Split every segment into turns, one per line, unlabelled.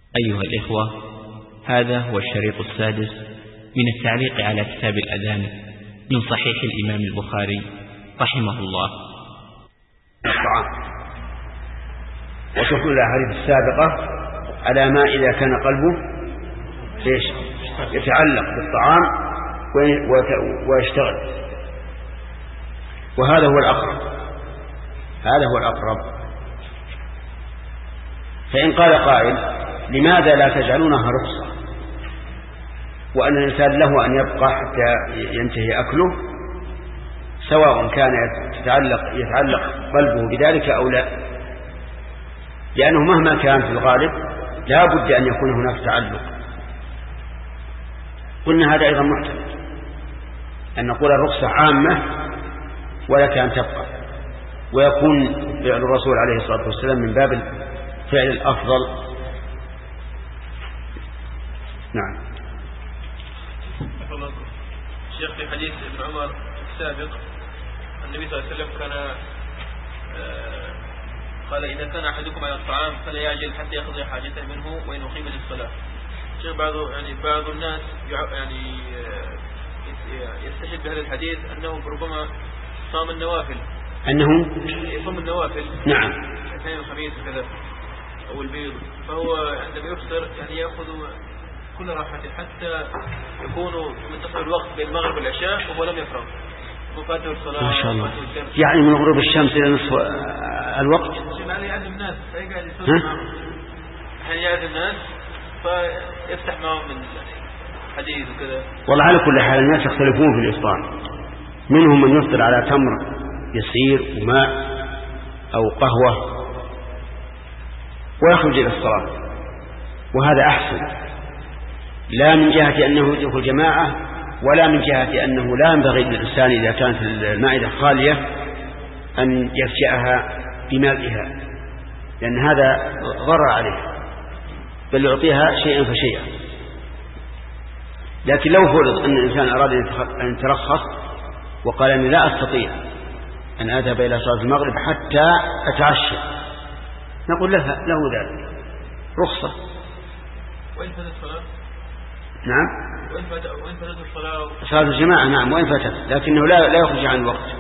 أيها الإخوة، هذا هو الشريط السادس من التعليق على كتاب الأذان من صحيح الإمام البخاري رحمه الله.
وتكون الأحاديث السابقة على ما إذا كان قلبه يتعلق بالطعام ويشتغل، وهذا هو الأقرب. هذا هو الأقرب. فإن قال قائل: لماذا لا تجعلونها رخصة، وأن الإنسان له أن يبقى حتى ينتهي أكله، سواء كان يتعلق قلبه بذلك أو لا، لأنه مهما كان في الغالب لا بد أن يكون هناك تعلق. قلنا هذا أيضا محتمل أن نقول الرخصة عامة ولك أن تبقى، ويكون فعل الرسول عليه الصلاة والسلام من باب فعل الأفضل. نعم.
الشيخ في حديث ابن عمر السابق النبي صلى الله عليه وسلم كان قال: إذا كان أحدكم على الطعام فلا يعجل حتى يقضي حاجته منه وإن أقيم للصلاة. الشيخ بعض الناس يستشهد بهذا الحديث أنه ربما صام النوافل،
أنه
يصوم النوافل،
نعم،
الاثنين والخميس وكذا أو البيض، فهو عندما يفطر يأخذ كل راحة حتى يكون منتصف الوقت بين المغرب والعشاء وهو لم يفرغ، وفاته الصلاة
ما شاء الله. يعني من غروب الشمس إلى نصف الوقت.
يعني يعزم الناس فيقعد يصوم معهم، يعزم الناس فيفتح معهم من حديث وكذا.
والله على كل حال الناس يختلفون في الإفطار، منهم من يفطر على تمر يسير وماء أو قهوة ويخرج إلى الصلاة، وهذا أحسن، لا من جهة أنه يدرك جماعة، ولا من جهة أنه لا ينبغي للإنسان إذا كانت المائدة خالية أن يفجأها بملئها، لأن هذا ضرر عليه، بل يعطيها شيئا فشيئا. لكن لو فرض أن الإنسان أراد أن يترخص وقال أني لا أستطيع أن أذهب إلى صلاة المغرب حتى أتعشى، نقول له ذلك رخصة.
وإن فاتت الصلاة؟
نعم،
وإن فاتت الصلاة
صلاة الجماعة، نعم، وإن فاتت، لكنه لا يخرج عن الوقت.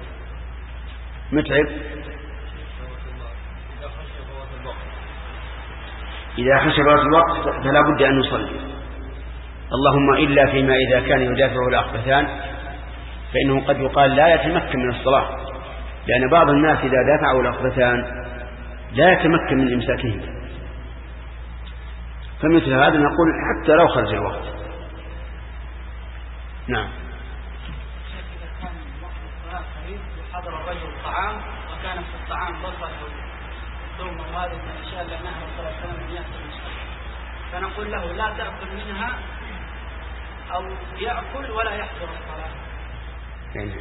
متعب إذا خشي فوات الوقت فلا بد أن يصلي، اللهم إلا فيما إذا كان يدافعه الأخبثان، فإنه قد يقال لا يتمكن من الصلاة، لأن بعض الناس إذا دافعه الأخبثان لا يتمكن من إمساكه، فمثل هذا نقول حتى لو خرج الوقت. نعم.
إذا كان وقت الصلاة قريب وحضر الرجل الطعام وكان في الطعام بصل ثوم وهذه من الأشياء اللي نهى صلى الله عليه وسلم أن يأكل المسلم، فنقول له لا تأكل منها أو يأكل ولا يحضر الصلاة.
يعني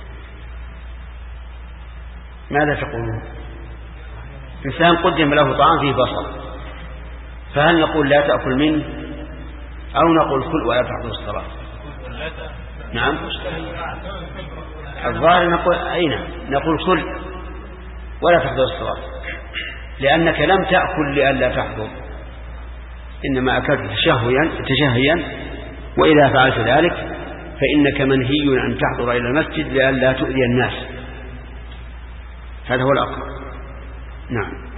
ماذا تقولون؟ إنسان قدم له طعام فيه بصل، فهل نقول لا تأكل منه أو نقول كل ولا تحضر الصلاة؟ نعم، الظاهر نقول أين نقول كل ولا تحضر الصلاة، لأنك لم تأكل لئلا تحضر، إنما أكلت تشهيا، وإذا فعلت ذلك فإنك منهي أن تحضر إلى المسجد لئلا تؤذي الناس. هذا هو الأقرب. نعم.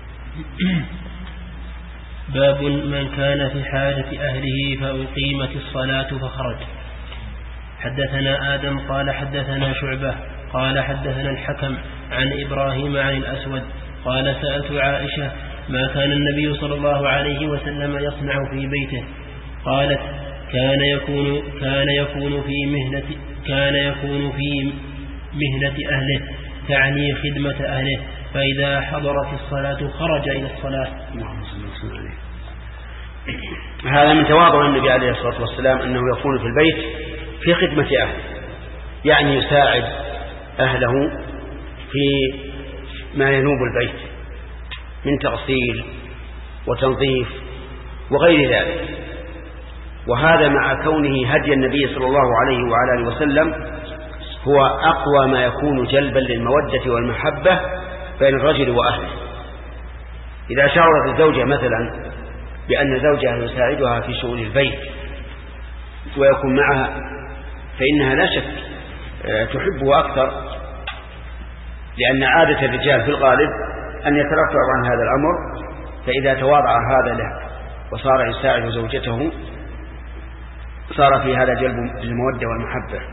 باب من كان في حاجة أهله فأقيمت الصلاة فخرج. حدثنا آدم قال حدثنا شعبة قال حدثنا الحكم عن إبراهيم عن الأسود قال سألت عائشة ما كان النبي صلى الله عليه وسلم يصنع في بيته؟ قالت كان يكون في مهنة أهله، تعني خدمة أهله، فإذا حضرت الصلاة خرج إلى الصلاة.
هذا من تواضع النبي عليه الصلاة والسلام أنه يكون في البيت في خدمة أهله، يعني يساعد أهله في ما ينوب البيت من تغسيل وتنظيف وغير ذلك، وهذا مع كونه هدي النبي صلى الله عليه وعلى آله وسلم هو أقوى ما يكون جلبا للمودة والمحبة بين الرجل وأهله. إذا شعرت الزوجة مثلا بأن زوجها يساعدها في شؤون البيت ويكون معها، فإنها لا شك تحبه أكثر، لأن عادة الرجال في الغالب أن يترفعوا عن هذا الأمر، فإذا تواضع هذا له وصار يساعد زوجته صار في هذا جلب المودة والمحبة.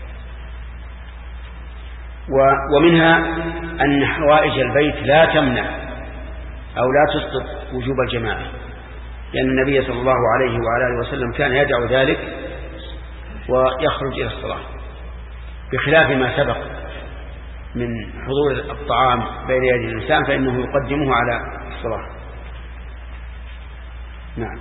ومنها أن حوائج البيت لا تمنع أو لا تسقط وجوب الجماعة، لأن النبي صلى الله عليه وعلى آله وسلم كان يدعو ذلك ويخرج إلى الصلاة، بخلاف ما سبق من حضور الطعام بين يدي الإنسان فإنه يقدمه على الصلاة. نعم.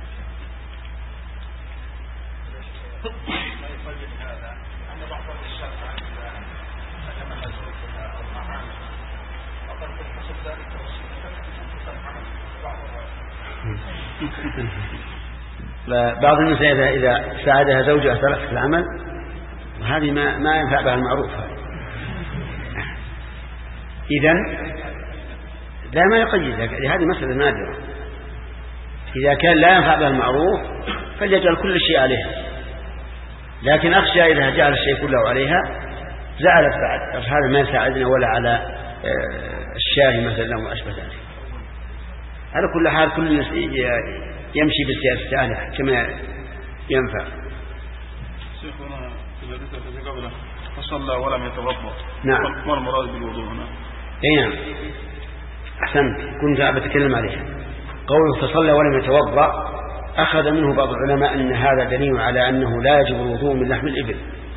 بعض النساء إذا ساعدها زوجها ترك العمل، وهذه ما ينفع بها المعروف، إذن لا ما يقيد، هذه مسألة نادرة. إذا كان لا ينفع بها المعروف فليجعل كل شيء عليها، لكن أخشى إذا جعل الشيء كله عليها زعلت بعد، هذا ما يساعدنا ولا على الشاهي مثلا وأشبه ذلك. على كل حال كل الناس يمشي بالسياسة أهلها كما ينفع.
شيخنا إذا ذكرت قبله فصلى ولم يتوضأ،
نعم،
ما المراد بالوضوء هنا؟
أي نعم، أحسنت، كنت بتكلم عليها. قوله فصلى ولم يتوضأ أخذ منه بعض العلماء أن هذا دليل على أنه لا يجب الوضوء من لحم الإبل،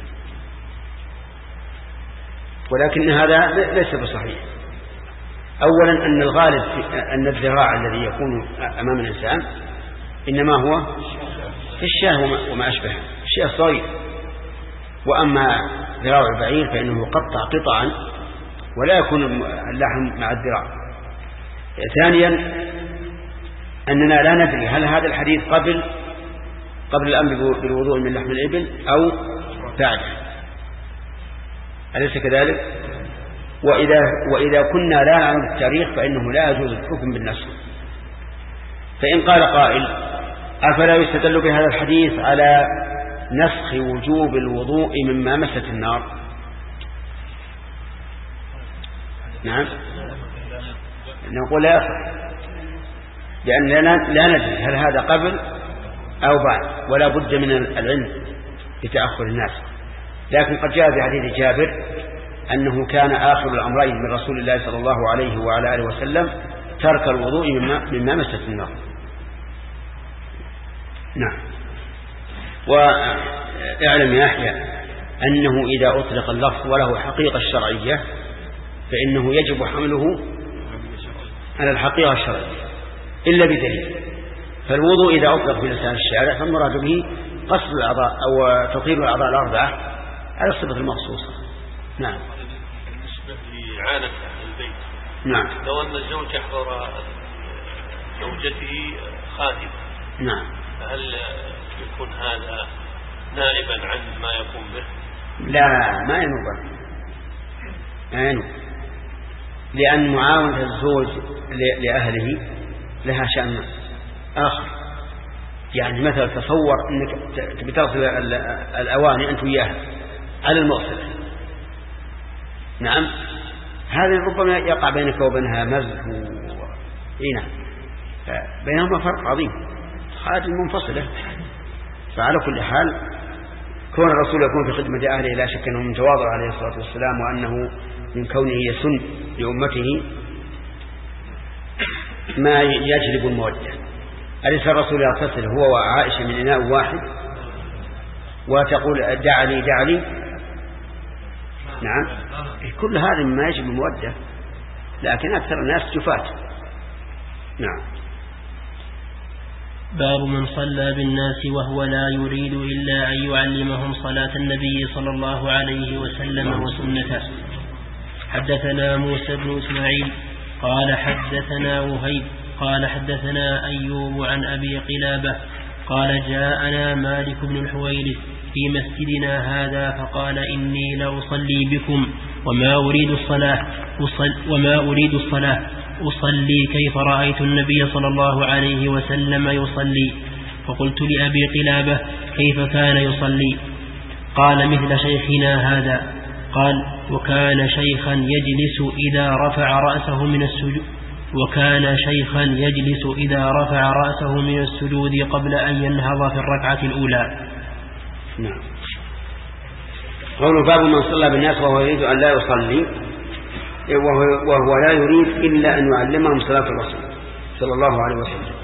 ولكن هذا ليس بصحيح. أولا أن الغالب أن الذراع الذي يكون أمام الإنسان إنما هو في الشاه وما أشبه الشيء الصغير، وأما ذراع البعير فإنه يقطع قطعا ولا يكون اللحم مع الذراع. ثانيا أننا لا ندري هل هذا الحديث قبل الأمر بالوضوء من لحم الإبل أو بعد، أليس كذلك؟ وإذا كنا لا نعلم التاريخ فإنه لا يجوز الحكم بالنسخ. فإن قال قائل أفلا يستدل بهذا الحديث على نسخ وجوب الوضوء مما مست النار؟ نعم، نقول لا يصح، لأن لا ندري هل هذا قبل أو بعد، ولا بد من العلم بتأخر الناس. لكن قد جاء في حديث جابر أنه كان آخر الأمرين من رسول الله صلى الله عليه وعلى آله وسلم ترك الوضوء مما مست النار. نعم. واعلم يا يحيى أنه إذا أطلق اللفظ وله حقيقة شرعية فإنه يجب حمله على الحقيقة الشرعية إلا بدليل. فالوضوء إذا أطلق في لسان الشارع فالمراد به قصد الأعضاء أو تطهير الأعضاء الأربعة على الصفة المخصوصة. نعم.
بالنسبة لعانة أهل البيت،
نعم،
لو أن الزوج يحضر زوجته خادمة،
نعم،
فهل يكون هذا نائبا عن ما يقوم به؟
لا، ما ينوب، لأن معاونة الزوج لأهله لها شأن آخر. يعني مثلا تصور أنك بتغسل الأواني أنت وياها على المغسلة، نعم، هذا ربما يقع بينك وبينها مزح نعم، بينهما فرق عظيم، خادم منفصلة. فعلى كل حال كون الرسول يكون في خدمة أهله لا شك أنه من تواضع عليه الصلاة والسلام، وأنه من كونه يسن لأمته ما يجلب المودة. أليس الرسول يغتسل هو وعائشة من إناء واحد وتقول دعني دعني؟ نعم، كل هذا مما يجلب المودة، لكن أكثر الناس جفاة. نعم.
باب من صلى بالناس وهو لا يريد إلا أن يعلمهم صلاة النبي صلى الله عليه وسلم وسنته. حدثنا موسى بن إسماعيل قال حدثنا وهيب قال حدثنا أيوب عن أبي قلابة قال جاءنا مالك بن الحويرث في مسجدنا هذا فقال إني لأصلي بكم وما أريد الصلاة أصلي كيف رأيت النبي صلى الله عليه وسلم يصلي. فقلت لأبي قلابة كيف كان يصلي؟ قال مثل شيخنا هذا. قال وكان شيخا يجلس إذا رفع رأسه من السجود قبل أن ينهض في الركعة الأولى.
نعم. قول باب من صلى بالناس وهو يريد أن لا يصلي، وهو لا يريد إلا أن يعلمهم صلاة الرسول صلى الله عليه وسلم،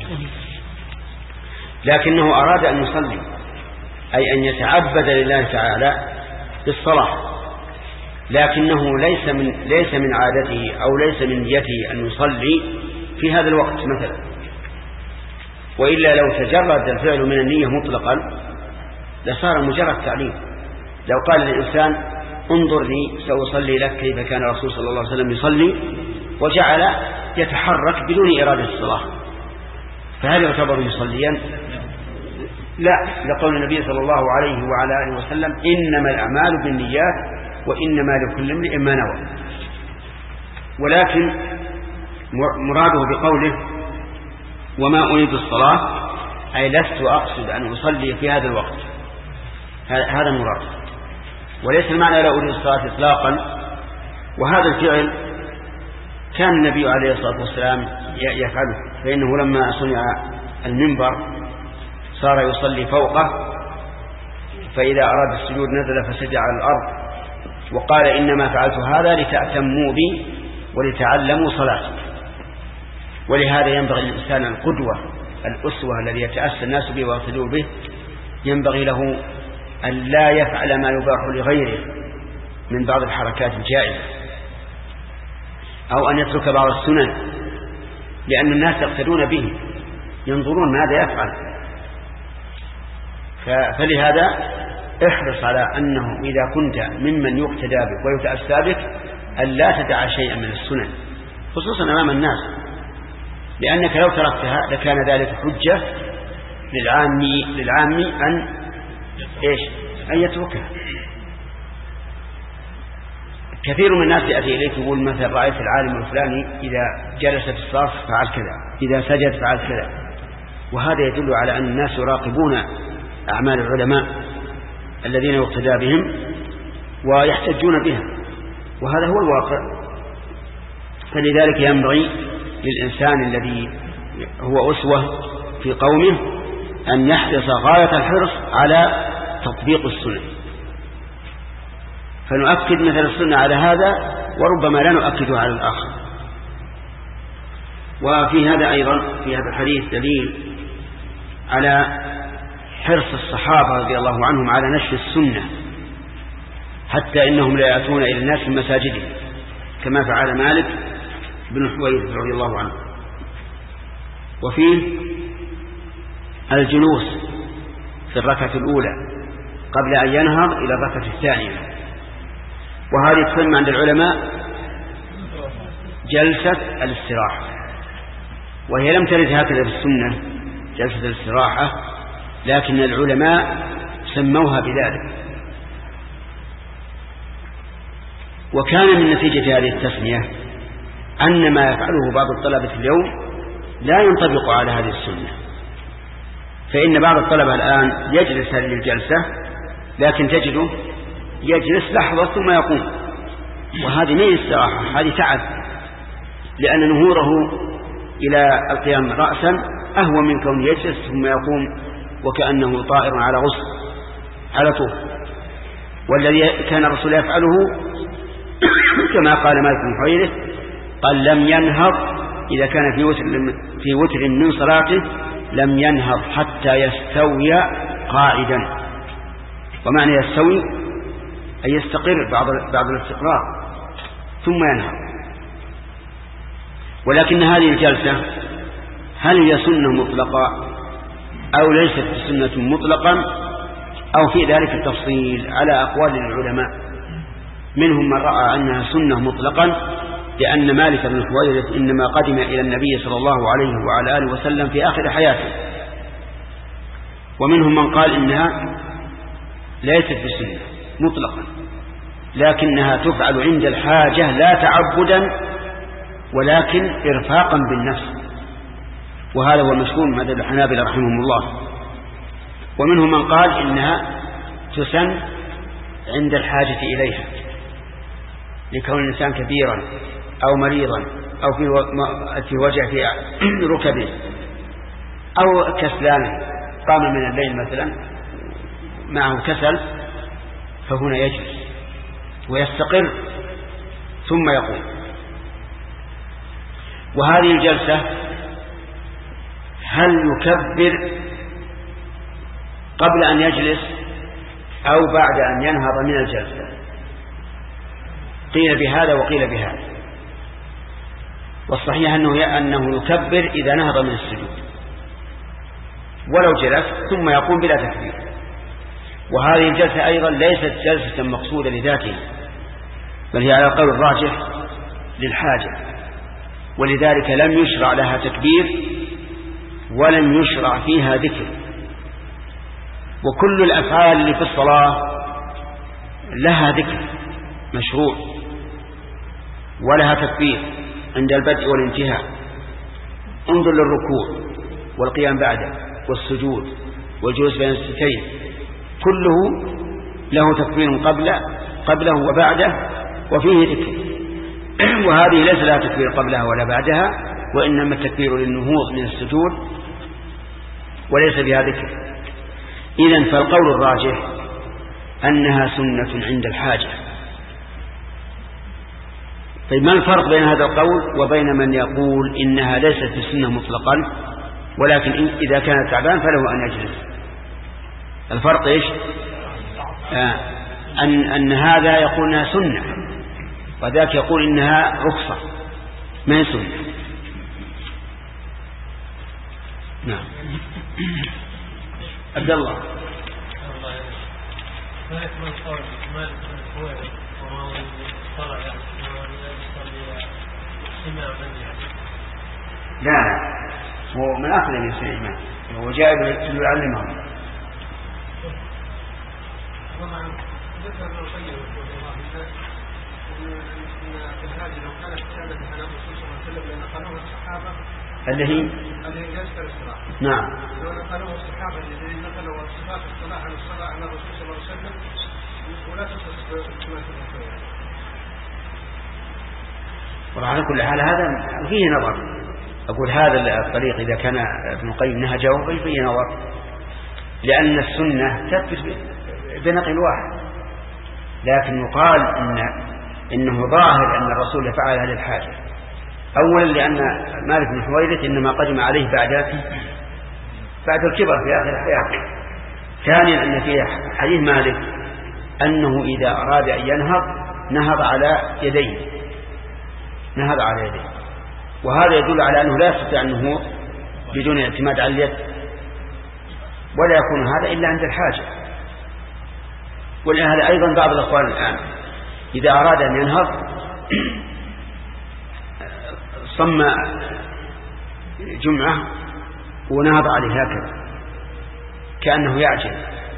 لكنه أراد أن يصلي، أي أن يتعبد لله تعالى بالصلاة، لكنه ليس من عادته أو ليس من نيته أن يصلي في هذا الوقت مثلا، وإلا لو تجرد الفعل من النية مطلقا لصار مجرد تعليم. لو قال للإنسان انظر لي سأصلي لك كيف كان الرسول صلى الله عليه وسلم يصلي، وجعل يتحرك بدون إرادة الصلاة، فهل يعتبر مصليا؟ لا، لقول النبي صلى الله عليه وعلى آله وسلم إنما الأعمال بالنيات وإنما لكل امرئ ما نوى. ولكن مراده بقوله وما أريد الصلاة أي لست أقصد أن أصلي في هذا الوقت، هذا مراد، وليس المعنى لا أريد الصلاة إطلاقا. وهذا الفعل كان النبي عليه الصلاة والسلام يفعله، فإنه لما صنع المنبر صار يصلي فوقه، فإذا أراد السجود نزل فسجد على الأرض، وقال إنما فعلت هذا لتأتموا بي ولتعلموا صلاتي. ولهذا ينبغي للإنسان القدوة الأسوة الذي يتأسى الناس به ويصلوا به، ينبغي له أن لا يفعل ما يباح لغيره من بعض الحركات الجائزة، أو أن يترك بعض السنن، لأن الناس يقتدون به ينظرون ماذا يفعل. فلهذا احرص على أنه إذا كنت ممن يقتدى بك ويتأسى بك أن لا تدع شيئا من السنن خصوصا أمام الناس، لأنك لو تركتها لكان ذلك حجة للعام أن يتركها. كثير من الناس يأتي إليك يقول مثلا رأيت العالم الفلاني إذا جلس في الصف فعل كذا، إذا سجد فعل كذا، وهذا يدل على أن الناس يراقبون أعمال العلماء الذين يقتدى بهم ويحتجون بها، وهذا هو الواقع. فلذلك ينبغي للإنسان الذي هو أسوة في قومه أن يحرص غاية الحرص على تطبيق السنة، فنؤكد مثل السنة على هذا وربما لا نؤكده على الآخر. وفي هذا أيضا في هذا الحديث دليل على حرص الصحابة رضي الله عنهم على نشر السنة، حتى إنهم لا يأتون إلى الناس في مساجدهم كما فعل مالك بن الحويرث رضي الله عنه. وفيه الجلوس في الركعة الأولى قبل أن ينهض إلى الركعة الثانية، وهذه تسمى عند العلماء جلسة الاستراحة، وهي لم ترد هكذا في السنة جلسة الاستراحة، لكن العلماء سموها بذلك. وكان من نتيجة هذه التسمية أن ما يفعله بعض الطلبة اليوم لا ينطبق على هذه السنة، فإن بعض الطلبة الآن يجلس هذه الجلسة لكن تجده يجلس لحظة ثم يقوم، وهذه ما هي استراحة، هذه تعب، لأن نهوره إلى القيام رأسا أهون من كون يجلس ثم يقوم وكأنه طائر على غصن على طول. والذي كان الرسول يفعله كما قال مالك بن الحويرث قال لم ينهض إذا كان في وتر من صلاته لم ينهض حتى يستوي قاعدا. ومعنى يستوي أن يستقر بعض الاستقرار ثم ينهض. ولكن هذه الجلسة هل هي سنة مطلقة أو ليست سنة مطلقا، أو في ذلك التفصيل على أقوال العلماء. منهم من رأى أنها سنة مطلقا لأن مالك بن الحويرث إنما قدم إلى النبي صلى الله عليه وعلى آله وسلم في آخر حياته، ومنهم من قال إنها ليست بسنة مطلقا لكنها تفعل عند الحاجة لا تعبدا ولكن إرفاقا بالنفس، وهذا هو المشهور من مذهب الحنابلة رحمهم الله. ومنهم من قال إنها تسن عند الحاجة إليها، لكون الإنسان كبيرا أو مريضا أو في وجع في ركبه أو كسلان قام من الليل مثلا معه كسل، فهنا يجلس ويستقر ثم يقوم. وهذه الجلسة هل يكبر قبل أن يجلس أو بعد أن ينهض من الجلسة؟ قيل بهذا وقيل بهذا، والصحيح أنه يكبر إذا نهض من السجود ولو جلس ثم يقوم بلا تكبير. وهذه الجلسة أيضا ليست جلسة مقصودة لذاتها، بل هي على القول الراجح للحاجة، ولذلك لم يشرع لها تكبير ولم يشرع فيها ذكر. وكل الأفعال اللي في الصلاة لها ذكر مشروع ولها تكبير عند البدء والانتهاء. انظر للركوع والقيام بعده والسجود والجلوس بين السجدتين، كله له تكبير قبله وبعده وفيه ذكر. وهذه ليس لها تكبير قبلها ولا بعدها، وإنما التكبير للنهوض من السجود وليس بها ذكر. إذن فالقول الراجح أنها سنة عند الحاجة. طيب ما الفرق بين هذا القول وبين من يقول إنها ليست بسنة مطلقا، ولكن إذا كان تعبان فله أن يجلس؟ الفرق إيش؟ أن هذا يقول إنها سنة وذاك يقول إنها رخصة ما هي سنة. نعم. عبد الله.
ما يكمل قول مالك بن الحويرث وهو طلع
لا هو من أخذ من سليمان، هو جاء يعلمهم.
طبعا ذكر ابن القيم رحمه الله ان في الهادي لو كانت كانت على الرسول صلى الله عليه وسلم لنقلوها الصحابه
الذي
جلسه الاستراحه.
نعم.
لو نقلوها الصحابه الذين نقلوا صفات الصلاه على الصلاه على الرسول صلى الله عليه وسلم ولا تصح كما تقول.
وعلى كل حال هذا فيه نظر. أقول هذا الطريق إذا كان ابن القيم نهجه فيه نظر، لأن السنة تثبت بنقل واحد، لكن يقال إنه ظاهر أن الرسول فعل هذه الحاجة. أولا لأن مالك بن حويرث إنما قدم عليه بعد الكبر في آخر حياته. ثانيا أن في حديث مالك أنه إذا أراد أن ينهض نهض على يديه، وهذا يدل على أنه لا يستطيع النهوض بدون اعتماد على اليد، ولا يكون هذا إلا عند الحاجة. ولهذا أيضا بعض الأخوان الآن إذا أراد أن ينهض صم جمعة ونهض عليه هكذا كأنه يعجل.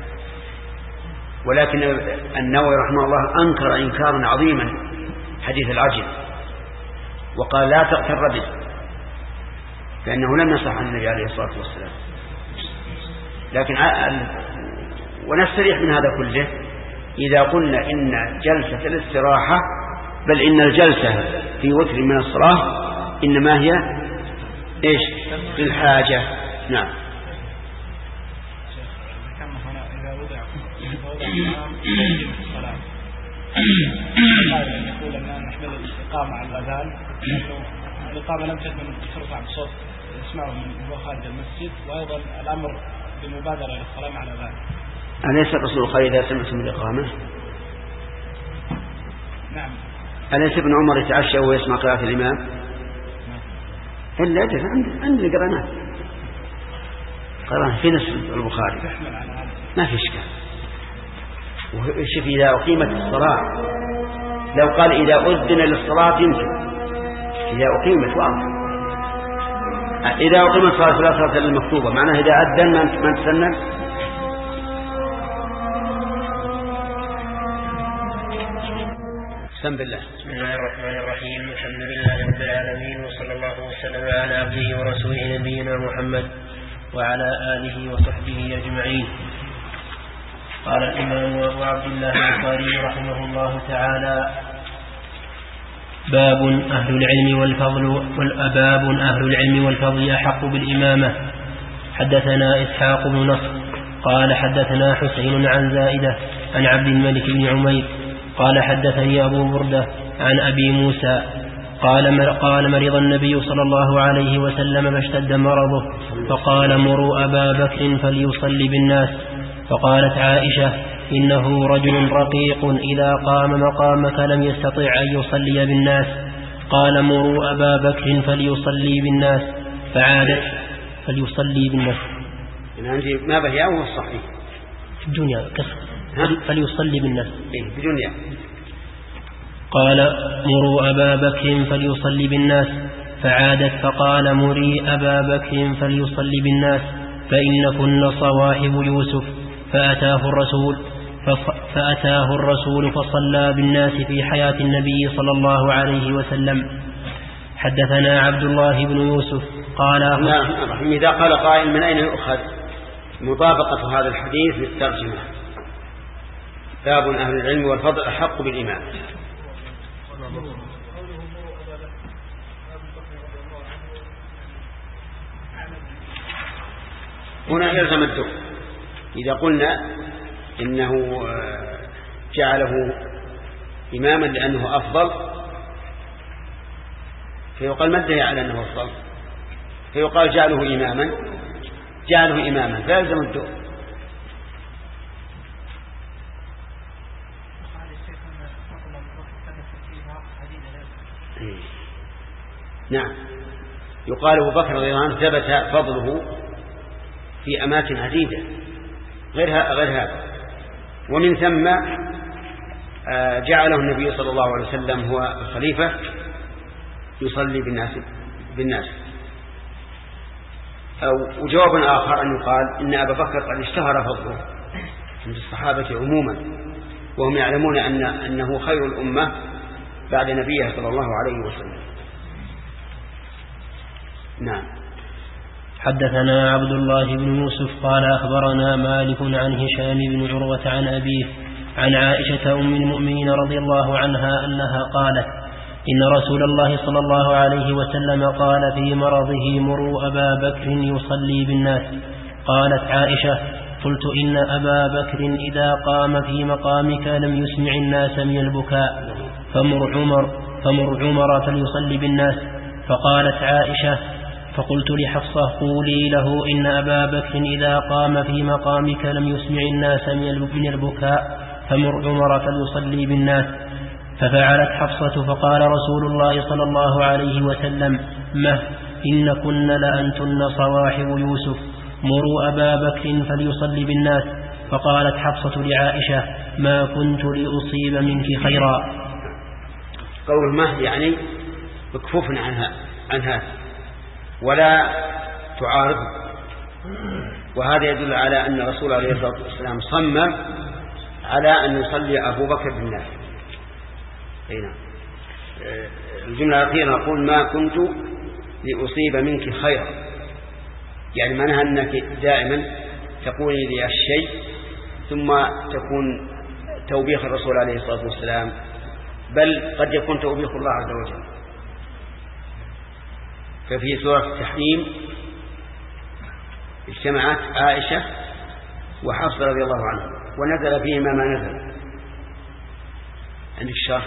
ولكن النووي رحمه الله أنكر إنكارا عظيما حديث العجل، وقال لا تغتر به، فإنه لم يصح عن النبي عليه الصلاة والسلام. لكن ونستريح من هذا كله إذا قلنا إن جلسة الاستراحة، بل إن الجلسة في وتر من الصلاة إنما هي إيش؟ للحاجة. نعم.
إذا وضع الصلاة يقول أن نحمل الإقامة على الأذان، الإقامة لم تكن ترفع بصوت يسمعه من هو خارج المسجد، وأيضا الأمر بالمبادرة للصلاة على الأذان.
أليس الرسول قال إذا سمعتم الإقامة؟
نعم.
أليس ابن عمر يتعشى ويسمع قراءة الإمام؟ إلا أجل عندنا قرأنا في نصف البخاري ما في إشكال. وشوف إذا أقيمت الصلاة، لو قال إذا أذن للصلاة يمكن، إذا أقيمت واضح. إذا أقيمت الصلاة فلا صلاة المكتوبة، معناه إذا أذن من تسنن. سم بالله.
بسم الله الرحمن الرحيم. الحمد لله رب العالمين، وصلى الله وسلم على عبده ورسوله نبينا محمد وعلى آله وصحبه أجمعين. قال الإمام أبو عبد الله البخاري رحمه الله تعالى: باب أهل العلم والفضل أحق بالإمامة. حدثنا إسحاق بن نصر قال حدثنا حسين عن زائدة عن عبد الملك بن عمير قال حدثني أبو بردة عن أبي موسى قال مرض النبي صلى الله عليه وسلم فاشتد مرضه فقال: مروا أبا بكر فليصلي بالناس. فقالت عائشة: إنه رجل رقيق إذا قام مقامك لم يستطع أن يصلي بالناس. قال: مروا أبا بكر فليصلي بالناس. فعادت فليصلي بالناس.
عندي ما بهي أو الصحيح
في الدنيا كسر فليصلي بالناس
بدنيا.
قال: مروا أبا بكر فليصلي بالناس. فعادت فقال: مري أبا بكر فليصلي بالناس فإنكن صواحب يوسف. فأتاه الرسول فصلى بالناس في حياة النبي صلى الله عليه وسلم. حدثنا عبد الله بن يوسف قال:
إذا قال قائل: من أين يؤخذ مطابقة هذا الحديث للترجمة؟ باب أهل العلم والفضل أحق بالإمام. هنا يلزم الدخل. إذا قلنا إنه جعله إماما لأنه أفضل فيقال ما الدليل على أنه أفضل؟ فيقال جعله إماما فيلزم الدخل. نعم، يقال أبو بكر رضي الله عنه ثبت فضله في أماكن عديدة غير هذا، ومن ثم جعله النبي صلى الله عليه وسلم هو الخليفة يصلي بالناس. أو جواب آخر أن يقال إن أبا بكر قد اشتهر فضله عند الصحابة عموما، وهم يعلمون أنه خير الأمة بعد نبيه صلى الله عليه وسلم. نعم.
حدثنا عبد الله بن يوسف قال أخبرنا مالك عن هشام بن عروة عن أبيه عن عائشة أم المؤمنين رضي الله عنها أنها قالت: إن رسول الله صلى الله عليه وسلم قال في مرضه: مروا أبا بكر يصلي بالناس. قالت عائشة: قلت: إن أبا بكر إذا قام في مقامك لم يسمع الناس من البكاء، فمر عمر فليصلي بالناس. فقالت عائشة: فقلت لحفصة: قولي له إن أبا بكر إذا قام في مقامك لم يسمع الناس من البكاء، فمر عمر فليصلي بالناس. ففعلت حفصة، فقال رسول الله صلى الله عليه وسلم: إنكن لأنتن صواحب يوسف، مروا أبا بكر فليصلي بالناس. فقالت حفصة لعائشة: ما كنت لأصيب منك خيرا.
قول يعني مكفوف عنها ولا تعارض، وهذا يدل على أن الرسول عليه الصلاة والسلام صمم على أن يصلي أبو بكر بالناس. هنا الجملة الأخيرة نقول: ما كنت لأصيب منك خيرا، يعني معناها أنك دائما تقولي لي الشيء ثم تكون توبيخ الرسول عليه الصلاة والسلام، بل قد يكون توبيخ الله عز وجل. ففي سورة التحريم اجتمعت عائشة وحفصة رضي الله عنها، ونزل فيهما ما نزل. عند الشرح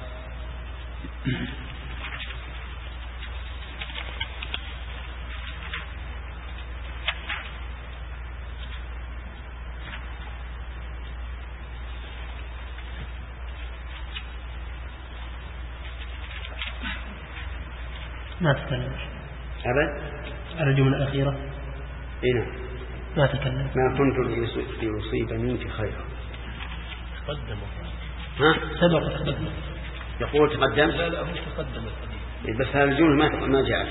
ما تكلم
أبد
على الجملة الأخيرة.
هنا
ما تكلم.
ما كنت لأصيب منك خيرا.
تقدم.
سبق. يقول تقدم.
لا هو تقدم الحديث.
بس هذه الجملة ما جاءت.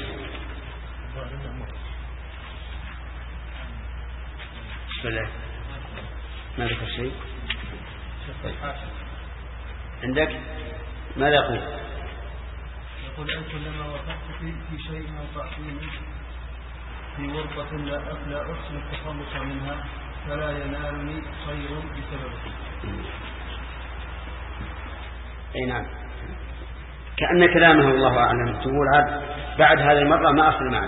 بلى ما ذكر شيء. عندك ماذا يقول؟
يقول أن كلما وقعت في شيء وقعت في ورطة لا أحسن التخلص منها فلا ينالني خير بسببه.
أي نعم، كأن كلامه الله أعلم تقول بعد هذه المرة ما أصل معك،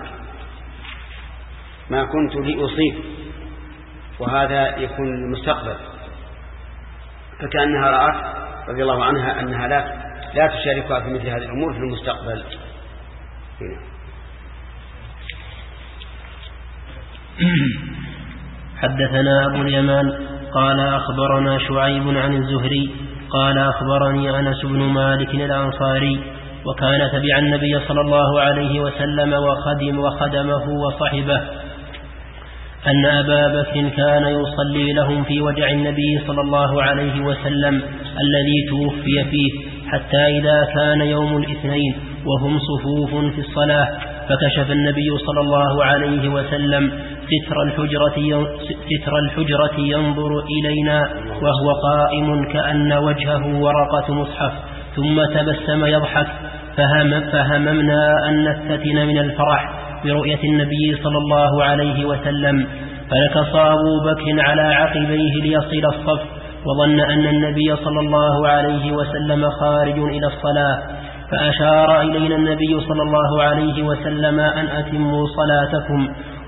ما كنت لأصيب، وهذا يكون المستقبل. فكأنها رأت رضي الله عنها أنها لا تشاركها في مثل هذه الأمور في المستقبل.
حدثنا أبو اليمان قال أخبرنا شعيب عن الزهري قال أخبرني أنس بن مالك الأنصاري وكان تبع النبي صلى الله عليه وسلم وخدمه وصحبه أن أبا بكر كان يصلي لهم في وجع النبي صلى الله عليه وسلم الذي توفي فيه، حتى إذا كان يوم الاثنين وهم صفوف في الصلاة فكشف النبي صلى الله عليه وسلم ستر الحجرة ينظر إلينا وهو قائم كأن وجهه ورقة مصحف، ثم تبسم يضحك، فهممنا أن نفتتن من الفرح برؤية النبي صلى الله عليه وسلم، فنكص أبو بكر على عقبيه ليصل الصف، وظن أن النبي صلى الله عليه وسلم خارج إلى الصلاة، فأشار إلينا النبي صلى الله عليه وسلم أن أتموا صلاتكم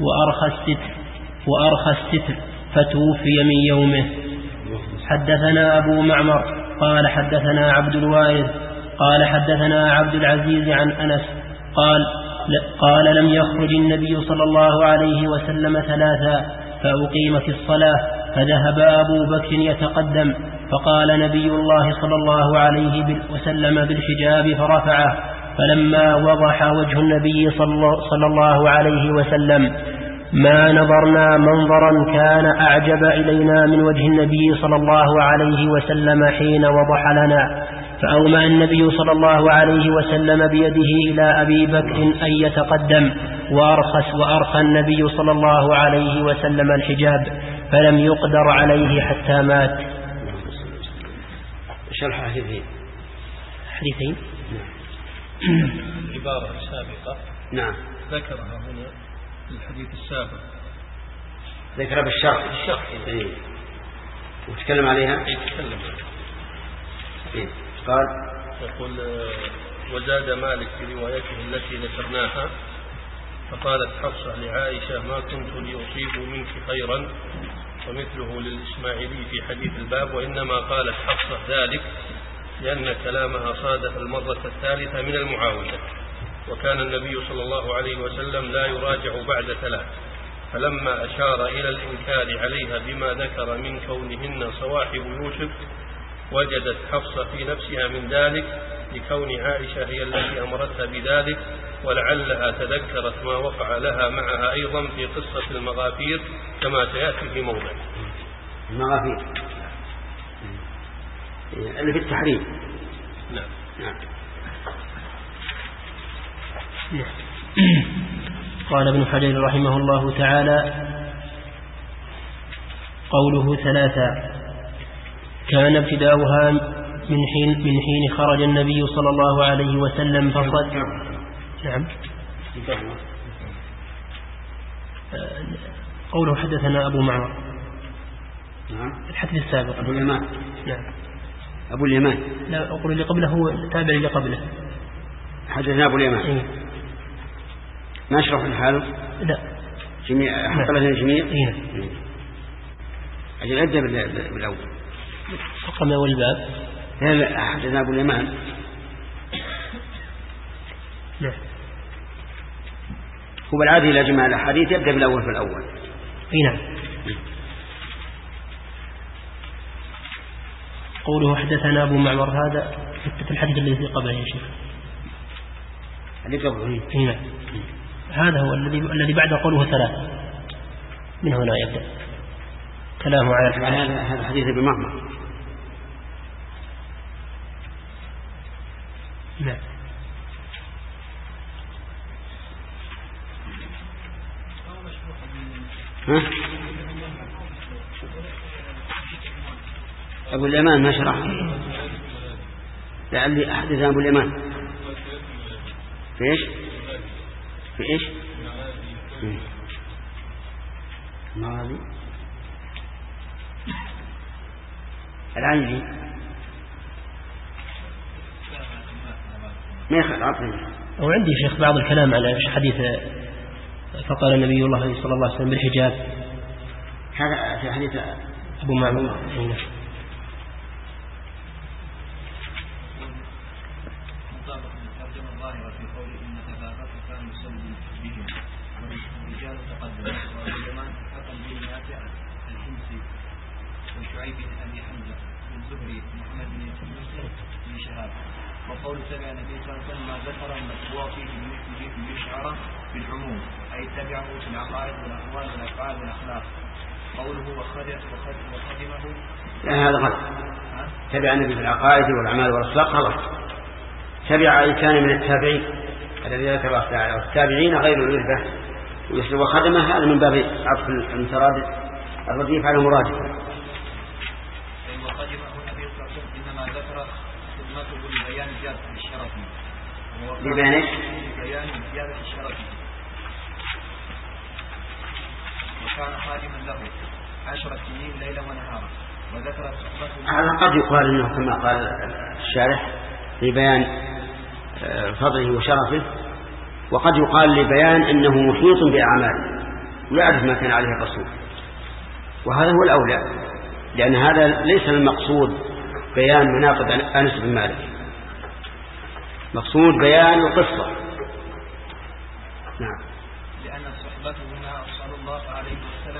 وأرخى الستر، فتوفي من يومه. حدثنا أبو معمر قال حدثنا عبد الوارث قال حدثنا عبد العزيز عن أنس قال لم يخرج النبي صلى الله عليه وسلم ثلاثا فأقيمت الصلاة، فذهب أبو بكر يتقدم، فقال نبي الله صلى الله عليه وسلم بالحجاب فرفعه، فلما وضح وجه النبي صلى الله عليه وسلم ما نظرنا منظرا كان أعجب إلينا من وجه النبي صلى الله عليه وسلم حين وضح لنا، فأومأ النبي صلى الله عليه وسلم بيده إلى أبي بكر أن يتقدم، وأرخى النبي صلى الله عليه وسلم الحجاب، فلم يقدر عليه حتى مات.
شرح حديثين
العبارة السابقة
نعم
ذكرها هنا الحديث السابق،
ذكر بالشرح إيه. وتكلم عليها
يتكلم
إيه. قال
يقول وزاد مالك في روايته التي ذكرناها فقالت حفصة لعائشة ما كنت لأصيب منك خيرا، ومثله للإسماعيلي في حديث الباب، وإنما قالت حفصة ذلك لأن كلامها صادف المرة الثالثة من المعاودة، وكان النبي صلى الله عليه وسلم لا يراجع بعد ثلاث، فلما أشار إلى الإنكار عليها بما ذكر من كونهن صواحب يوسف وجدت حفصة في نفسها من ذلك لكون عائشة هي التي أمرتها بذلك، ولعلها تذكرت ما وقع لها معها أيضا في قصة المغافير كما سيأتي في موضع.
المغافير اللي في التحريم.
نعم.
قال ابن حجر رحمه الله تعالى قوله ثلاثة كان ابتداؤها من حين خرج النبي صلى الله عليه وسلم فصد. نعم. قوله حدثنا أبو معمر.
نعم.
الحديث السابق
أبو اليمان.
نعم.
أبو اليمان.
لا أقول اللي قبله هو تابع اللي قبله.
حدثنا أبو اليمان.
إيه.
ما أشرف الحال؟
لا.
جميع حط لنا الجميع.
إيه.
أجل أبدأ بالأول.
رقم أول باب.
لا حدثنا أبو اليمان.
نعم.
هو بالعادة إلى جماع الأحاديث يبدأ بالأول في الأول.
نعم. قوله حدثنا أبو معمر هذا في الحديث الذي قبله يا شيخ.
اللي قبله.
نعم. هذا هو الذي بعد قوله ثلاثة، من هنا يبدأ كلامه على الحديث.
هذا حديث ابن معمر.
نعم.
ها؟ أبو اليمان ما شرح. لعلي أحد ذنب اليمان. في إيش؟ في إيش؟ ماضي العيني ما يخل عطني.
وعندي شيخ بعض الكلام على حديث فقال النبي الله صلى الله عليه وسلم بالحجاب،
هذا في حديث
أبو معمر.
وقول تبع النبي صلى الله عليه وسلم ما ذكر المتبوع فيه بمثل يشعر بالعموم أي تبعه في العقائد والأقوال والأفعال والأخلاق. قوله وخدمه
لا هذا غلط. تبع النبي في العقائد والأعمال والأخلاق غلط. تبع أي كان من التابعين الذي ذكر الله تعالى، والتابعين غير الإربة. وخدمه هذا من باب عطف المترادف الرديف على مرادفه.
وخدمه النبي صلى الله عليه وسلم إنما ذكر لبيان زيادة الشرف.
لبيان
زيادة الشرف. وكان خادما له 10 سنين ليلا ونهارا. وذكر صحبته.
هذا قد يقال انه كما قال الشارح لبيان فضله وشرفه، وقد يقال لبيان انه محيط باعماله ويعرف ما كان عليه الرسول، وهذا هو الاولى، لان هذا ليس المقصود بيان مناقب أنس بن مالك، مقصود بيان القصة. نعم.
لأن صحبته هنا صلى الله عليه وسلم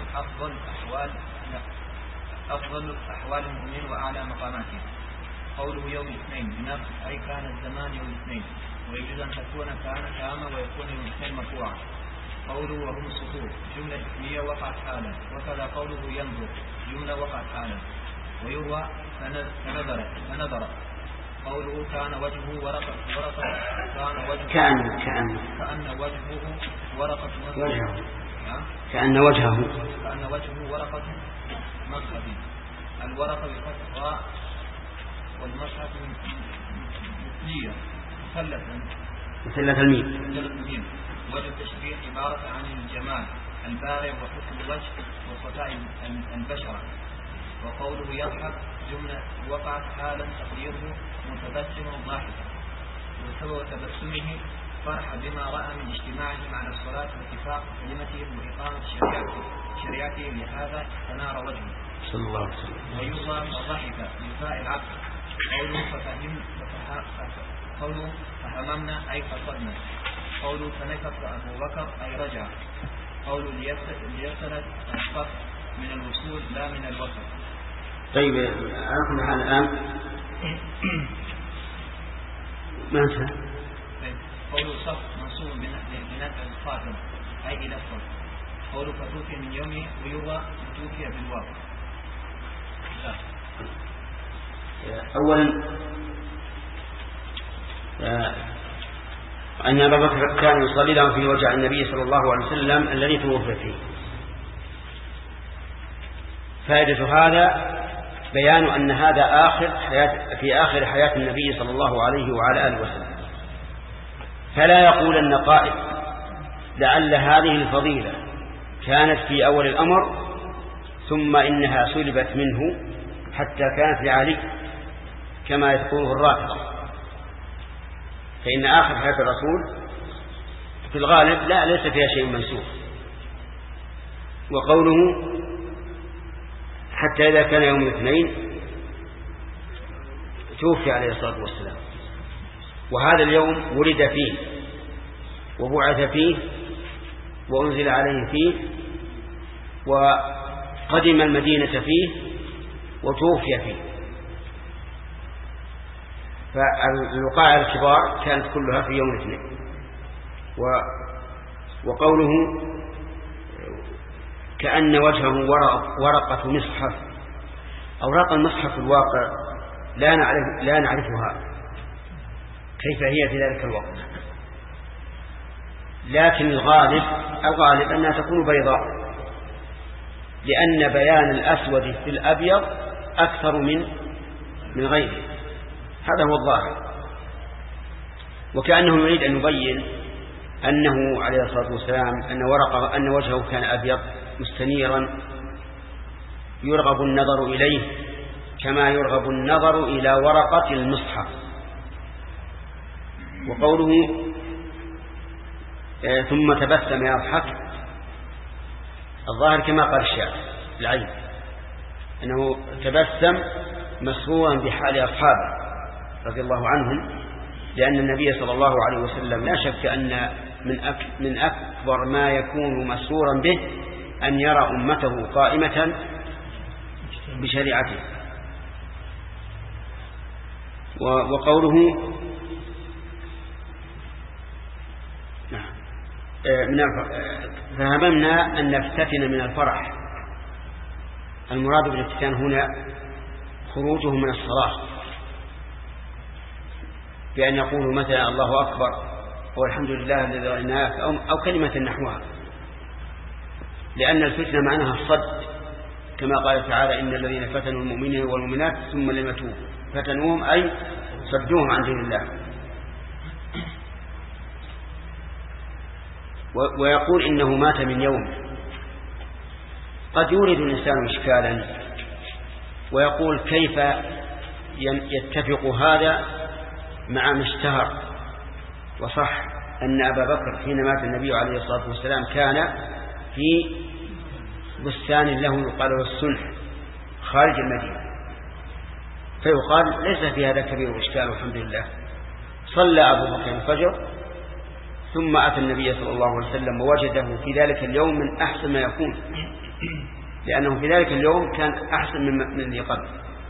أفضل أحوال المؤمنين وأعلى مقاماته. قوله يوم الاثنين بنفس أي كان الزمان يوم الاثنين، ويجوز أن تكون كان كامة ويكون يوم الاثنين مرفوعا. قوله وهم السطور جملة اسمية وقعت حالا، وكذا قوله ينظر جملة وقعت حالا. ويروى فنظر قوله كان وجهه ورقة كان وجهه ورقة
كأن وجهه
ورقة مصحف. الورقة بفتح والمصحف مثلية
مثلة الميم.
وجه التشبيه عبارة عن الجمال البارع وحسن الوجه وصفاء البشرة. وقوله يضحك جملة وقعت حالا تقديره متبسم ضاحكا، وسبب تبسمه فرح بما رأى من اجتماعه مع الصلاة واتفاق كلمتهم وإقامة شريعته، لهذا تنار وجهه
صلى الله عليه وسلم.
ويضى ضحك لفاء العقل. قوله فهممنا أي قصدنا. قوله فنكف أبو بكر أي رجع. قوله ليصل الصف من الوصول لا من الوصل.
طيب أعرفنا هذا الآن ما انتهى.
قوله صف منصوب بنفع الخاتم أي إلى الصف. قوله فتوفي من يومه ويروى توفي بالواو.
أولا أن أبا بكر كان يصلي لهم في وجع النبي صلى الله عليه وسلم الذي توفي فيه. فائدة هذا بيان أن هذا في آخر حياة النبي صلى الله عليه وعلى آله وسلم، فلا يقول أن قائل لعل هذه الفضيلة كانت في أول الأمر ثم إنها سلبت منه حتى كانت لعلي كما يقوله الرافضة، فإن آخر حياة الرسول في الغالب ليس فيها شيء منسوخ. وقوله حتى إذا كان يوم الاثنين توفي عليه الصلاة والسلام، وهذا اليوم ولد فيه وبعث فيه وأنزل عليه فيه وقدم المدينة فيه وتوفي فيه. فالوقائع الكبار كانت كلها في يوم الاثنين. وقوله كأن وجهه ورقة مصحف. أوراق المصحف في الواقع لا نعرفها كيف هي في ذلك الوقت، لكن الغالب أنها تكون بيضاء، لأن بيان الأسود في الأبيض أكثر من غيره، هذا هو الظاهر. وكأنه يريد أن يبين أنه عليه الصلاة والسلام أن وجهه كان أبيض مستنيرا يرغب النظر إليه كما يرغب النظر إلى ورقة المصحف. وقوله ثم تبسم يضحك الظاهر كما قال الشاعر العين أنه تبسم مسرورا بحال أصحابه رضي الله عنهم، لأن النبي صلى الله عليه وسلم لا شك أن من أكبر ما يكون مسرورا به أن يرى أمته قائمة بشريعته. وقوله فهممنا أن نفتتن من الفرح. المراد بالافتتان هنا خروجه من الصلاة بأن يقولوا مثلا الله أكبر والحمد لله الذي رأيناك أو كلمة نحوها، لأن الفتنة معناها الصد، كما قال تعالى إن الذين فتنوا المؤمنين والمؤمنات ثم لم يتوبوا فتنوهم أي صدوهم عن دين الله. ويقول إنه مات من يوم. قد يورد الإنسان إشكالا ويقول كيف يتفق هذا مع ما اشتهر وصح أن أبا بكر حين مات النبي عليه الصلاة والسلام كان في بستان له يقال له السنح خارج المدينة، فيقال ليس في هذا كبير إشكال والحمد لله. صلى أبو بكر الفجر ثم أتى النبي صلى الله عليه وسلم ووجده في ذلك اليوم من أحسن ما يكون، لأنه في ذلك اليوم كان أحسن من ذي قبل،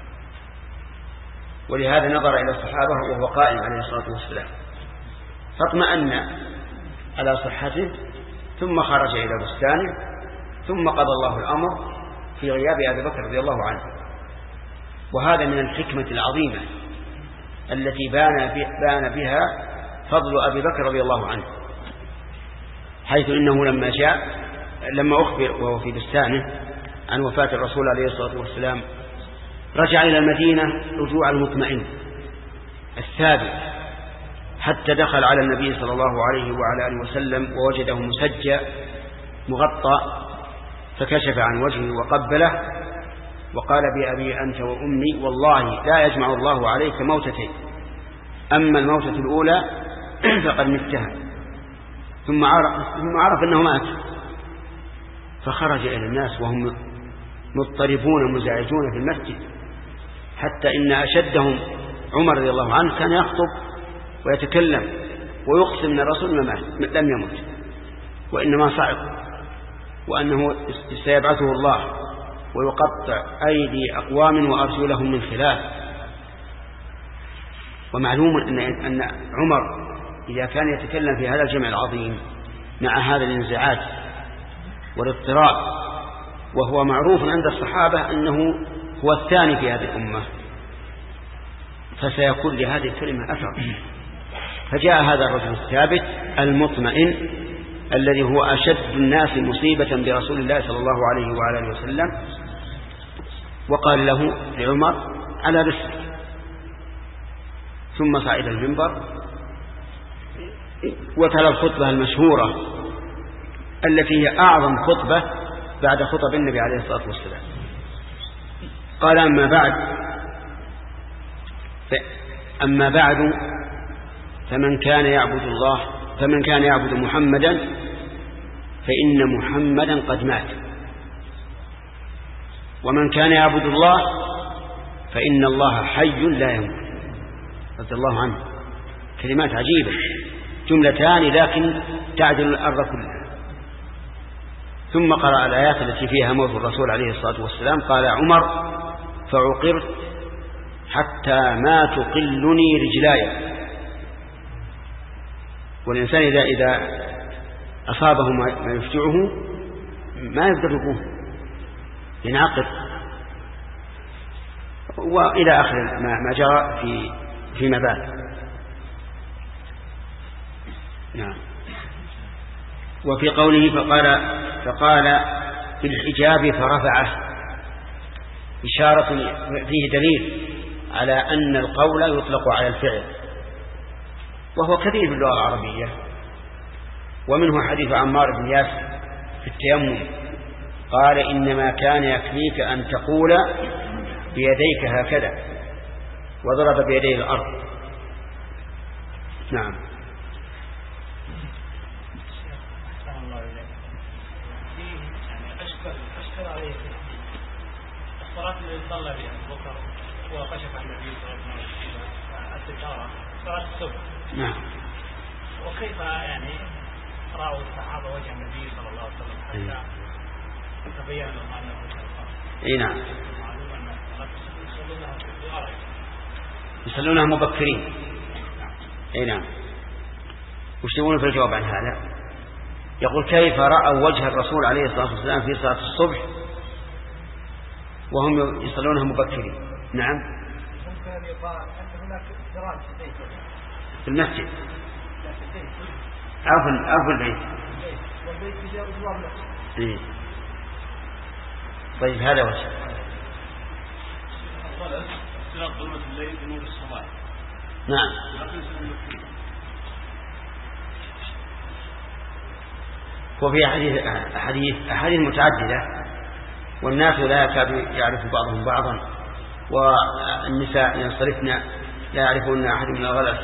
ولهذا نظر إلى الصحابة وهو قائم عليه الصلاة والسلام فاطمأن على صحته ثم خرج إلى بستانه ثم قضى الله الأمر في غياب أبي بكر رضي الله عنه. وهذا من الحكمة العظيمة التي بان بها فضل أبي بكر رضي الله عنه، حيث إنه لما أخبر وهو في بستانه عن وفاة الرسول عليه الصلاة والسلام رجع إلى المدينة رجوع المطمئن الثابت، حتى دخل على النبي صلى الله عليه وعلى آله وسلم ووجده مسجى مغطى، فكشف عن وجهه وقبله وقال بأبي أنت وأمي والله لا يجمع الله عليك موتتين، أما الموتة الأولى فقد متها. ثم عرف أنه مات، فخرج إلى الناس وهم مضطربون مزعجون في المسجد، حتى إن أشدهم عمر رضي الله عنه كان يخطب ويتكلم ويقسم أن الرسول لم يمت وإنما صعق، وأنه سيبعثه الله ويقطع أيدي أقوام وأرجلهم من خلاف. ومعلوم أن عمر إذا كان يتكلم في هذا الجمع العظيم مع هذا الانزعاج والاضطراب، وهو معروف عند الصحابة أنه هو الثاني في هذه الأمة، فسيكون لهذه الكلمة أثر. فجاء هذا الرجل الثابت المطمئن الذي هو أشد الناس مصيبة برسول الله صلى الله عليه وعلى آله وسلم، وقال له لعمر على رسلك، ثم صعد المنبر وتلا الخطبة المشهورة التي هي أعظم خطبة بعد خطب النبي عليه الصلاة والسلام. قال أما بعد فمن كان يعبد محمدا فإن محمدا قد مات، ومن كان يعبد الله فإن الله حي لا يموت رضي الله عنه. كلمات عجيبة، جملتان لكن تعدل الأرض كلها. ثم قرأ الآيات التي فيها موت الرسول عليه الصلاة والسلام. قال عمر فعقرت حتى ما تقلني رجلاي. والإنسان إذا أصابه ما يفجعه ما يقدر ينعقد، وإلى آخر ما جرى فيما بعد. نعم. وفي قوله فقال في الحجاب فرفعه، إشارة فيه دليل على أن القول يطلق على الفعل، وهو كثير في اللغة العربية. ومنه حديث عمار بن ياسر في التيمم قال إنما كان يكفيك أن تقول بيديك هكذا، وضرب بيديه الأرض. نعم.
أشكر عليه الصلاة اللي صلى بها بكر وكشف عن النبي صلى الله عليه وسلم الستارة صلاة الصبح.
نعم.
وكيف يعني رأوا الصحابة وجه النبي صلى الله عليه وسلم حتى تبين لهم أنه كان
اي نعم.
معلوم أن الصلاة
يصلونها مبكرين. اي نعم. وش تقولون في الجواب عن هذا؟ يقول كيف رأوا وجه الرسول عليه الصلاة والسلام في صلاة الصبح وهم يصلونها مبكرين؟ نعم.
ممكن يقال أن هناك سراج
في المسجد أو في البيت.
والبيت يجاوز الله نفسه.
إيه. طيب هذا وجه.
صلاة ظلمة الليل بنور الصباح.
نعم. وفي أحاديث متعددة، والناس لا يكاد يعرف بعضهم بعضا، والنساء ينصرفن لا يعرفون أحد من الغلس.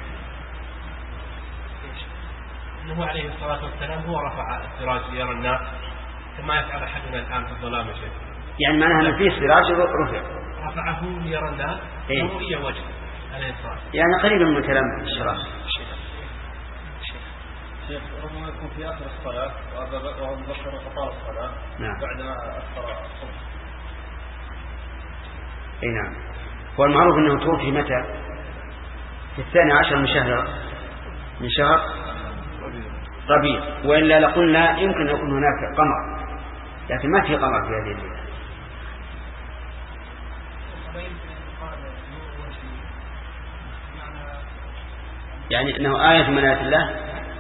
إنه عليه الصلاة والسلام هو رفع السراج ليرى الناس كما يفعل أحدنا الآن في الظلام شيء.
يعني معناها أن فيه سراج
رفعه ليرى الناس رؤية وجه عليه الصلاة.
يعني قريبا من كلام الشراج.
شيخ ربما يكون في آخر الصلاة وهو مبكر قطار الصلاة.
نعم.
بعدما أكثر الصبح.
اي نعم. والمعروف أنه توفي متى؟ في 12 من شهر ربيع، وإلا لقلنا يمكن أن يكون هناك قمر، لكن ما في قمر في هذه الليلة. يعني أنه آية من آيات الله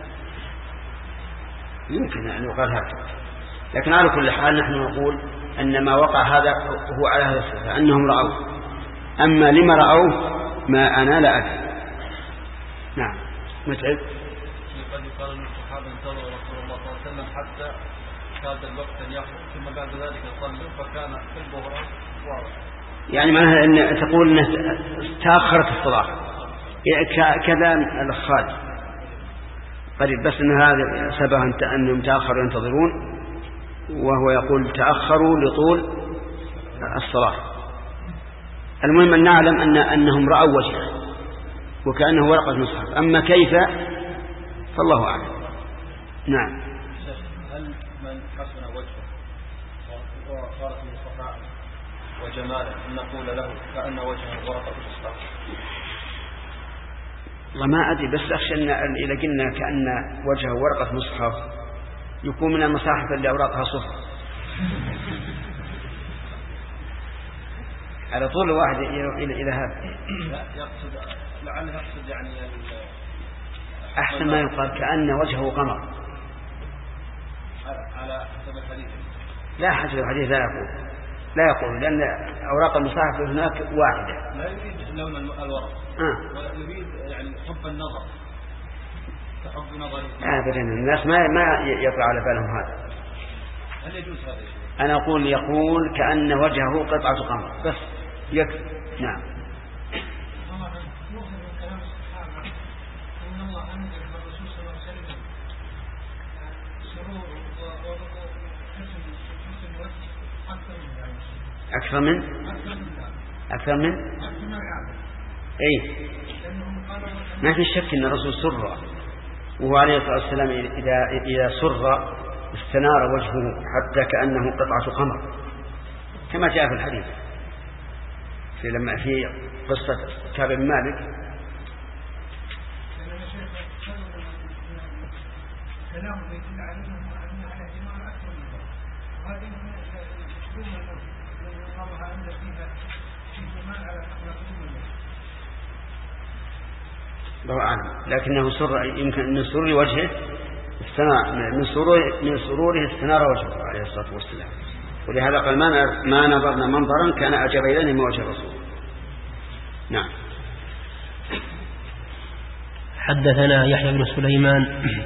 يمكن أن يقال هكذا، لكن على كل حال نحن نقول أن ما وقع هذا هو على هذا الصفة أنهم رأوه، أما لما رأوه ما أنا لا أدري. نعم. متعب.
قد يقال أن الصحابة انتظروا رسول الله صلى الله عليه وسلم حتى كاد الوقت أن يخرج، ثم بعد ذلك صلوا فكان في الظهر واضح.
يعني معناها أن تقول أنه تأخرت الصلاة كذا الخالد قريب، بس أن هذا سبب أنهم تأخروا ينتظرون، وهو يقول تأخروا لطول الصلاة. المهم أن نعلم أنهم رأوا وجهه وكأنه ورقة مصحف، أما كيف فالله أعلم. نعم.
هل من حسن وجهه وصارت من صفاء وجماله أن نقول له كأن وجهه ورقة مصحف؟
وما أدري، بس أخشى أن إذا قلنا كأن وجهه ورقة مصحف يكون من المصاحف اللي أوراقها صفر على طول الواحد إلى هذا.
لا يقصد، لعله يقصد يعني
أحسن ما يقال كأن وجهه قمر
على حسب الحديث.
لا حسب الحديث لا يقول لأن أوراق المصاحف هناك واحدة.
لا يريد لون الورق ويريد يعني حب النظر كحب نظر.
أبدا الناس ما يطلع على بالهم هذا.
هل يجوز هذا الشيء؟
أنا يقول كأن وجهه قطعة قمر بس يكفي. نعم. أكثر من أي ما في شك أن الرسول سر، وهو عليه الصلاة والسلام إذا سر استنار وجهه حتى كأنه قطعة قمر كما جاء في الحديث لما في قصة كعب بن مالك. الله أعلم، لكنه سر، يمكن من سرور وجهه من سروره استنار وجهه عليه الصلاة والسلام، ولهذا قال ما نظرنا منظرا كان أعجب إلينا من وجه الرسول. نعم.
حدثنا يحيى بن سليمان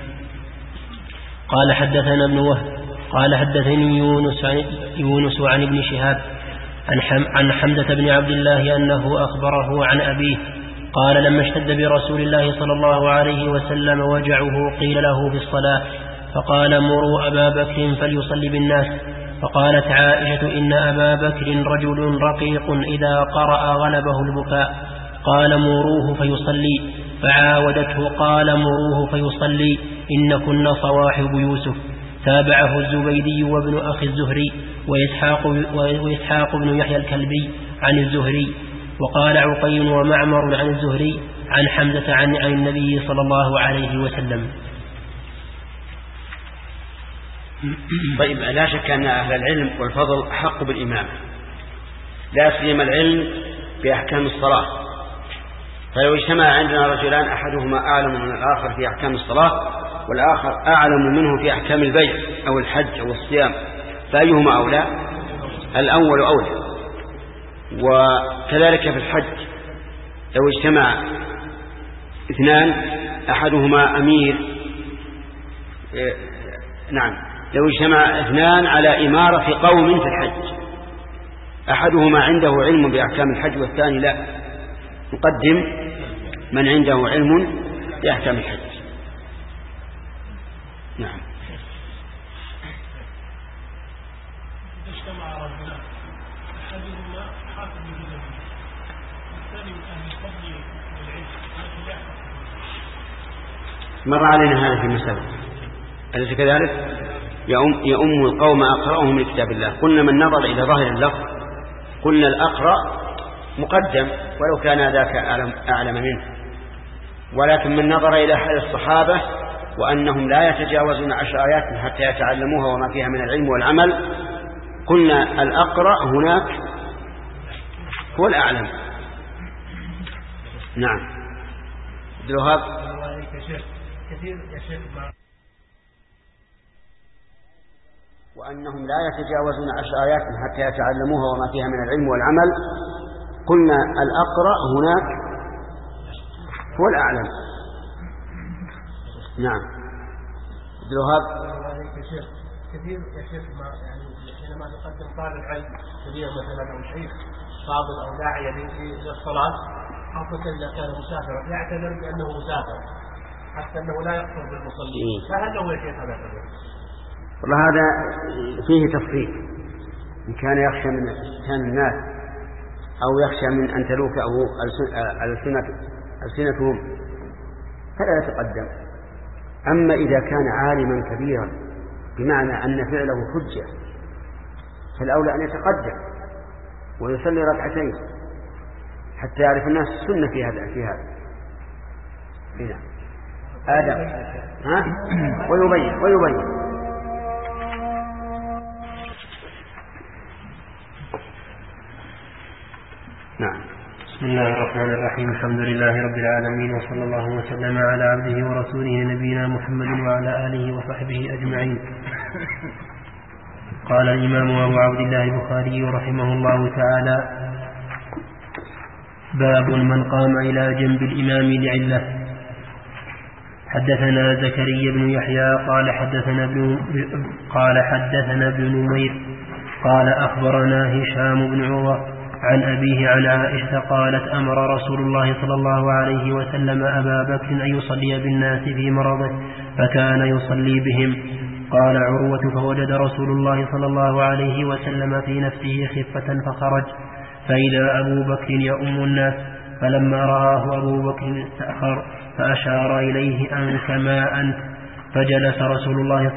قال حدثنا ابن وهب قال حدثني يونس عن ابن شهاب عن حمزة بن عبد الله أنه أخبره عن أبيه قال لما اشتد برسول الله صلى الله عليه وسلم وجعه قيل له في الصلاة فقال مروا أبا بكر فليصلي بالناس. فقالت عائشة إن أبا بكر رجل رقيق إذا قرأ غلبه البكاء قال مروه فيصلي. فعاودته قال مروه فيصلي إنكن صواحب يوسف. تابعه الزبيدي وابن أخي الزهري وإسحاق بن يحيى الكلبي عن الزهري. وقال عقيل ومعمر عن الزهري عن حمزة عن النبي صلى الله عليه وسلم.
طيب، لا شك أن أهل العلم والفضل أحق بالإمام، لا سيما العلم بأحكام الصلاة. فلو اجتمع عندنا رجلان أحدهما أعلم من الآخر في أحكام الصلاة والآخر أعلم منه في أحكام البيع أو الحج أو الصيام، فأيهما أولى؟ الأول أولى. وكذلك في الحج لو اجتمع اثنان أحدهما أمير، لو اجتمع اثنان على إمارة قوم في الحج، أحدهما عنده علم بأحكام الحج والثاني لا، نقدم من عنده علم بأحكام الحج. نعم. مر علينا هذا في المسألة، أليس كذلك؟ يؤم القوم أقرأهم لكتاب الله. قلنا من نظر إلى ظاهر اللفظ قلنا الأقرأ مقدم ولو كان ذاك أعلم منه، ولكن من نظر إلى حال الصحابة وأنهم لا يتجاوزون 10 آيات حتى يتعلموها وما فيها من العلم والعمل، قلنا الأقرأ هناك هو الأعلم. نعم. عبد الوهاب. كثير يا شيخ وأنهم لا يتجاوزون 10 آيات حتى يتعلموها وما فيها من العلم والعمل، قلنا الأقرأ هناك هو الأعلم. نعم. عبد الوهاب.
كثير يا شيخ يعني حينما نقدم طالب العلم كبير مثلا أو شيخ فاضل أو داعي إلى الصلاة، خاصة إذا كان مسافرا يعتذر بأنه مسافر حتى أنه لا يقصر بالمصلين، فهل له يا شيخ هذا؟
والله هذا فيه تفصيل، إن كان يخشى من استهان الناس أو يخشى من أن تلوكه ألسنتهم فلا يتقدم. أما إذا كان عالما كبيرا بمعنى أن فعله حجة فالأولى أن يتقدم ويصلي ركعتين حتى يعرف الناس السنة في هذا. هنا آدم ويبين. نعم.
بسم الله الرحمن الرحيم. الحمد لله رب العالمين، وصلى الله وسلم على عبده ورسوله نبينا محمد وعلى آله وصحبه أجمعين. قال الإمام أبو عبد الله البخاري رحمه الله تعالى: باب من قام إلى جنب الإمام لعلة. حدثنا زكريا بن يحيى قال حدثنا ابن نمير قال أخبرنا هشام بن عروة عن أبيه عن عائشة قالت: أمر رسول الله صلى الله عليه وسلم أبا بكر أن يصلي بالناس في مرضه فكان يصلي بهم. قال عروة: فوجد رسول الله صلى الله عليه وسلم في نفسه خفة فخرج فإذا أبو بكر يؤم الناس، فلما رآه أبو بكر استأخر فأشار إليه: أنت ما أنت. فجلس رسول الله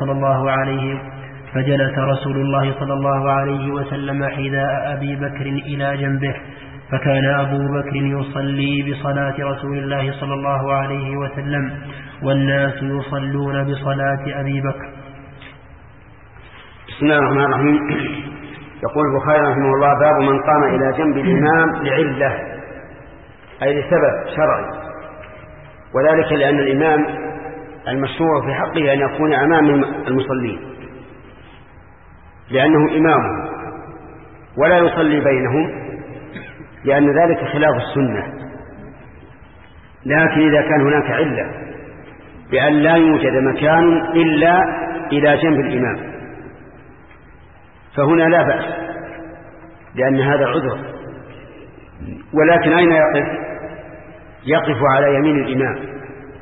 صلى الله عليه وسلم حذاء أبي بكر إلى جنبه، فكان أبو بكر يصلي بصلاة رسول الله صلى الله عليه وسلم والناس يصلون بصلاة أبي بكر.
بسم الله الرحمن الرحيم. يقول البخاري رحمه الله: باب من قام إلى جنب الإمام لعلة، أي لسبب شرعي، وذلك لأن الإمام المشروع في حقه أن يكون أمام المصلين لأنه إمامه، ولا يصلي بينهم لأن ذلك خلاف السنة. لكن إذا كان هناك علة بأن لا يوجد مكان إلا إلى جنب الإمام فهنا لا بأس، لأن هذا عذر. ولكن أين يقف؟ يقف على يمين الإمام.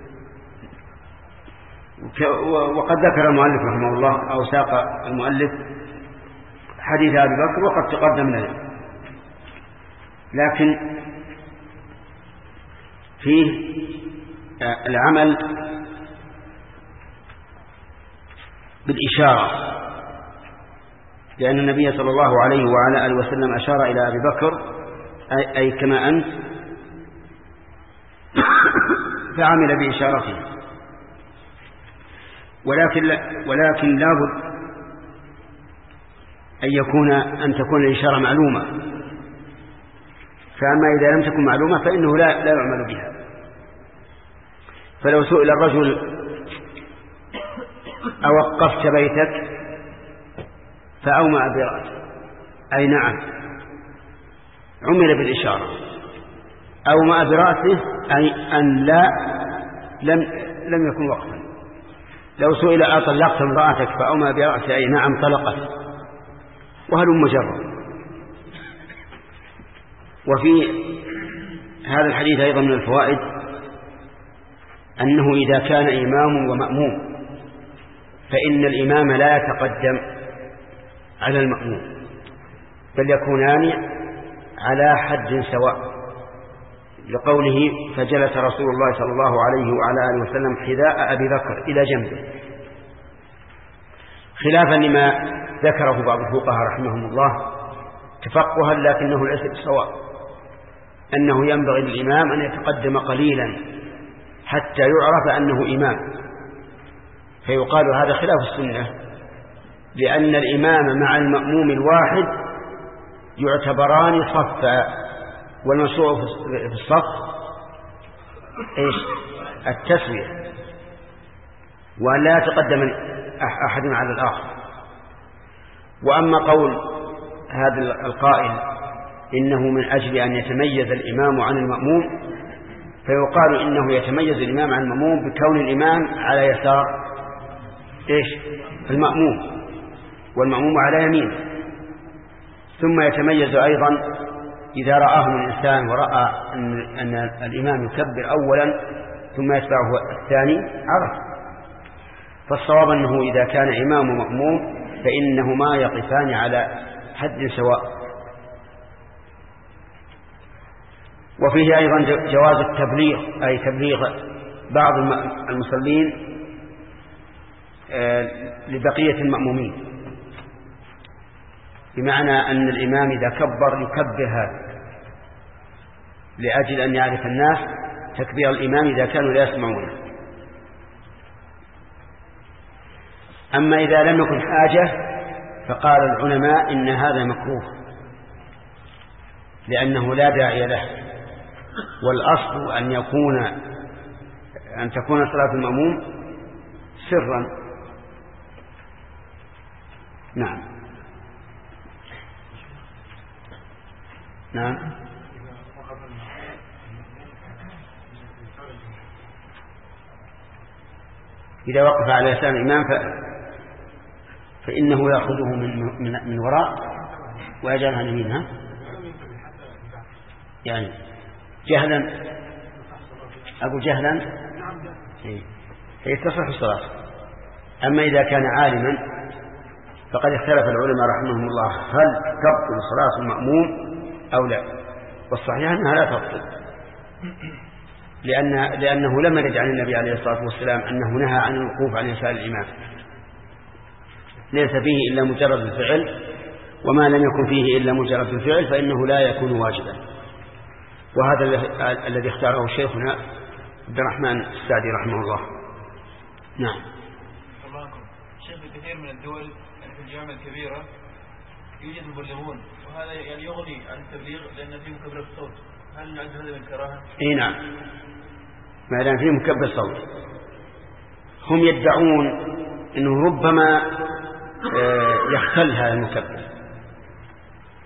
وقد ذكر المؤلف رحمه الله أو ساق المؤلف حديث أبي بكر وقد تقدم لنا، لكن فيه العمل بالإشارة، لأن النبي صلى الله عليه وعلى آله وسلم أشار إلى أبي بكر أي كما أنت، فعمل بإشارته. ولكن لابد أن تكون الإشارة معلومة، فأما إذا لم تكن معلومة فإنه لا يعمل بها. فلو سئل الرجل أوقفت بيتك فأومأ برأسه أي نعم، عمل بالإشارة. أومأ برأسه أي أن لم يكن وقفا. لو سئل أطلقت امرأتك فأومأ برأسه أي نعم طلقت، وهل مجرد. وفي هذا الحديث أيضا من الفوائد أنه إذا كان إمام ومأموم فإن الإمام لا يتقدم على المأموم، بل يكونان على حد سواء، لقوله فجلس رسول الله صلى الله عليه وعلى آله وسلم حذاء أبي بكر إلى جنبه، خلافا لما ذكره بعض الفقهاء رحمهم الله تفقها، لكنه ليس بصواب، أنه ينبغي للإمام أن يتقدم قليلا حتى يعرف أنه إمام، فيقال هذا خلاف السنة، لأن الإمام مع المأموم الواحد يعتبران صفا، والمشروع في الصف إيش؟ التسوية، ولا يتقدم أحد على الآخر. وأما قول هذا القائل إنه من أجل أن يتميز الإمام عن المأموم، فيقال إنه يتميز الإمام عن المأموم بكون الإمام على يسار إيش؟ المأموم، والمأموم على يمين. ثم يتميز أيضا إذا رآه الإنسان ورأى أن الإمام يكبر أولا ثم يتبعه الثاني عرف. فالصواب أنه إذا كان إمام ومأموم فإنهما يقفان على حد سواء. وفيه أيضا جواز التبليغ، أي تبليغ بعض المصلين لبقية المأمومين، بمعنى أن الإمام إذا كبر يكبر هذا لأجل أن يعرف الناس تكبير الإمام إذا كانوا لا يسمعونه. أما إذا لم يكن حاجة فقال العلماء إن هذا مكروه، لأنه لا داعي له، والأصل أن تكون صلاة المأموم سرا. نعم. إذا وقف على يسار الإمام فإنه يأخذه من وراء ويجعل عن يمينها، يعني جهلا، أقول جهلا تصح الصلاة. أما إذا كان عالما فقد اختلف العلماء رحمهم الله هل تبطل صلاة المأموم أو لا، والصحيح أنها لا تبطل، لأنه لم يرد عن النبي عليه الصلاة والسلام أنه نهى عن الوقوف عن يسار الإمام، ليس فيه إلا مجرد الفعل، وما لم يكن فيه إلا مجرد الفعل فإنه لا يكون واجبا. وهذا الذي اختاره شيخنا عبد الرحمن السعدي رحمه الله. نعم.
شيخ كثير من الدول في الجامعة الكبيرة يوجد مبلغون، وهذا يعني يغني عن التبليغ لأن فيه مكبر الصوت، هل نعد هذا من كراهة؟
اي نعم، ما دام فيه مكبر الصوت. هم يدعون انه ربما يختل هذا المكبر،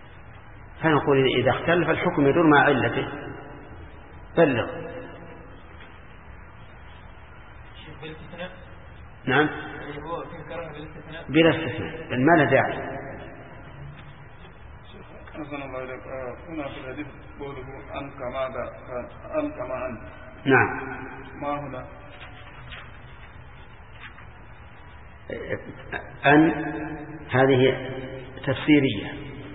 فنقول إذا اختل فالحكم يدور مع علته، بلغ.
بالاستثناء؟
نعم
يعني هو في كراهة بالاستثناء؟
بلا استثناء، بل ما له داعي.
أحسن الله إليك. هنا في الحديث قوله أن كما أن كما أنت.
نعم.
ما هنا؟
أن هذه تفسيرية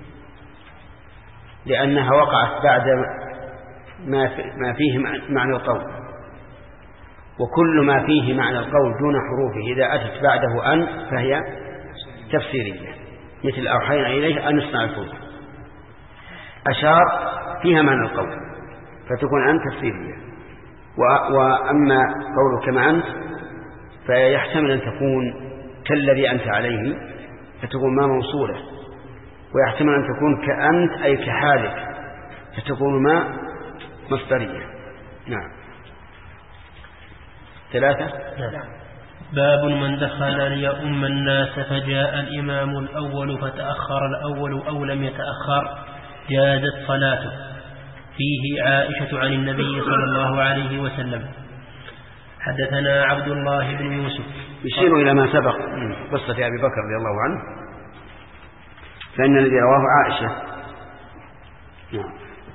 لأنها وقعت بعد ما فيه معنى القول، وكل ما فيه معنى القول دون حروفه إذا أتت بعده أن فهي تفسيرية، مثل أوحينا إليه أن اصنع الفلك، أشار فيها معنى القول فتكون أن تفسيرية. وأما قوله كما أنت فيحتمل أن تكون كالذي أنت عليه فتكون ما موصولة، ويحتمل أن تكون كأنت أي كحالك فتكون ما مصدرية. نعم. 3.
باب من دخل ليؤم الناس فجاء الإمام الأول فتأخر الأول أو لم يتأخر جازت صلاته. فيه عائشة عن النبي صلى الله عليه وسلم. حدثنا عبد الله بن يوسف.
يشير إلى ما سبق من قصة أبي بكر رضي الله عنه، فإن الذي رواه عائشة. نعم.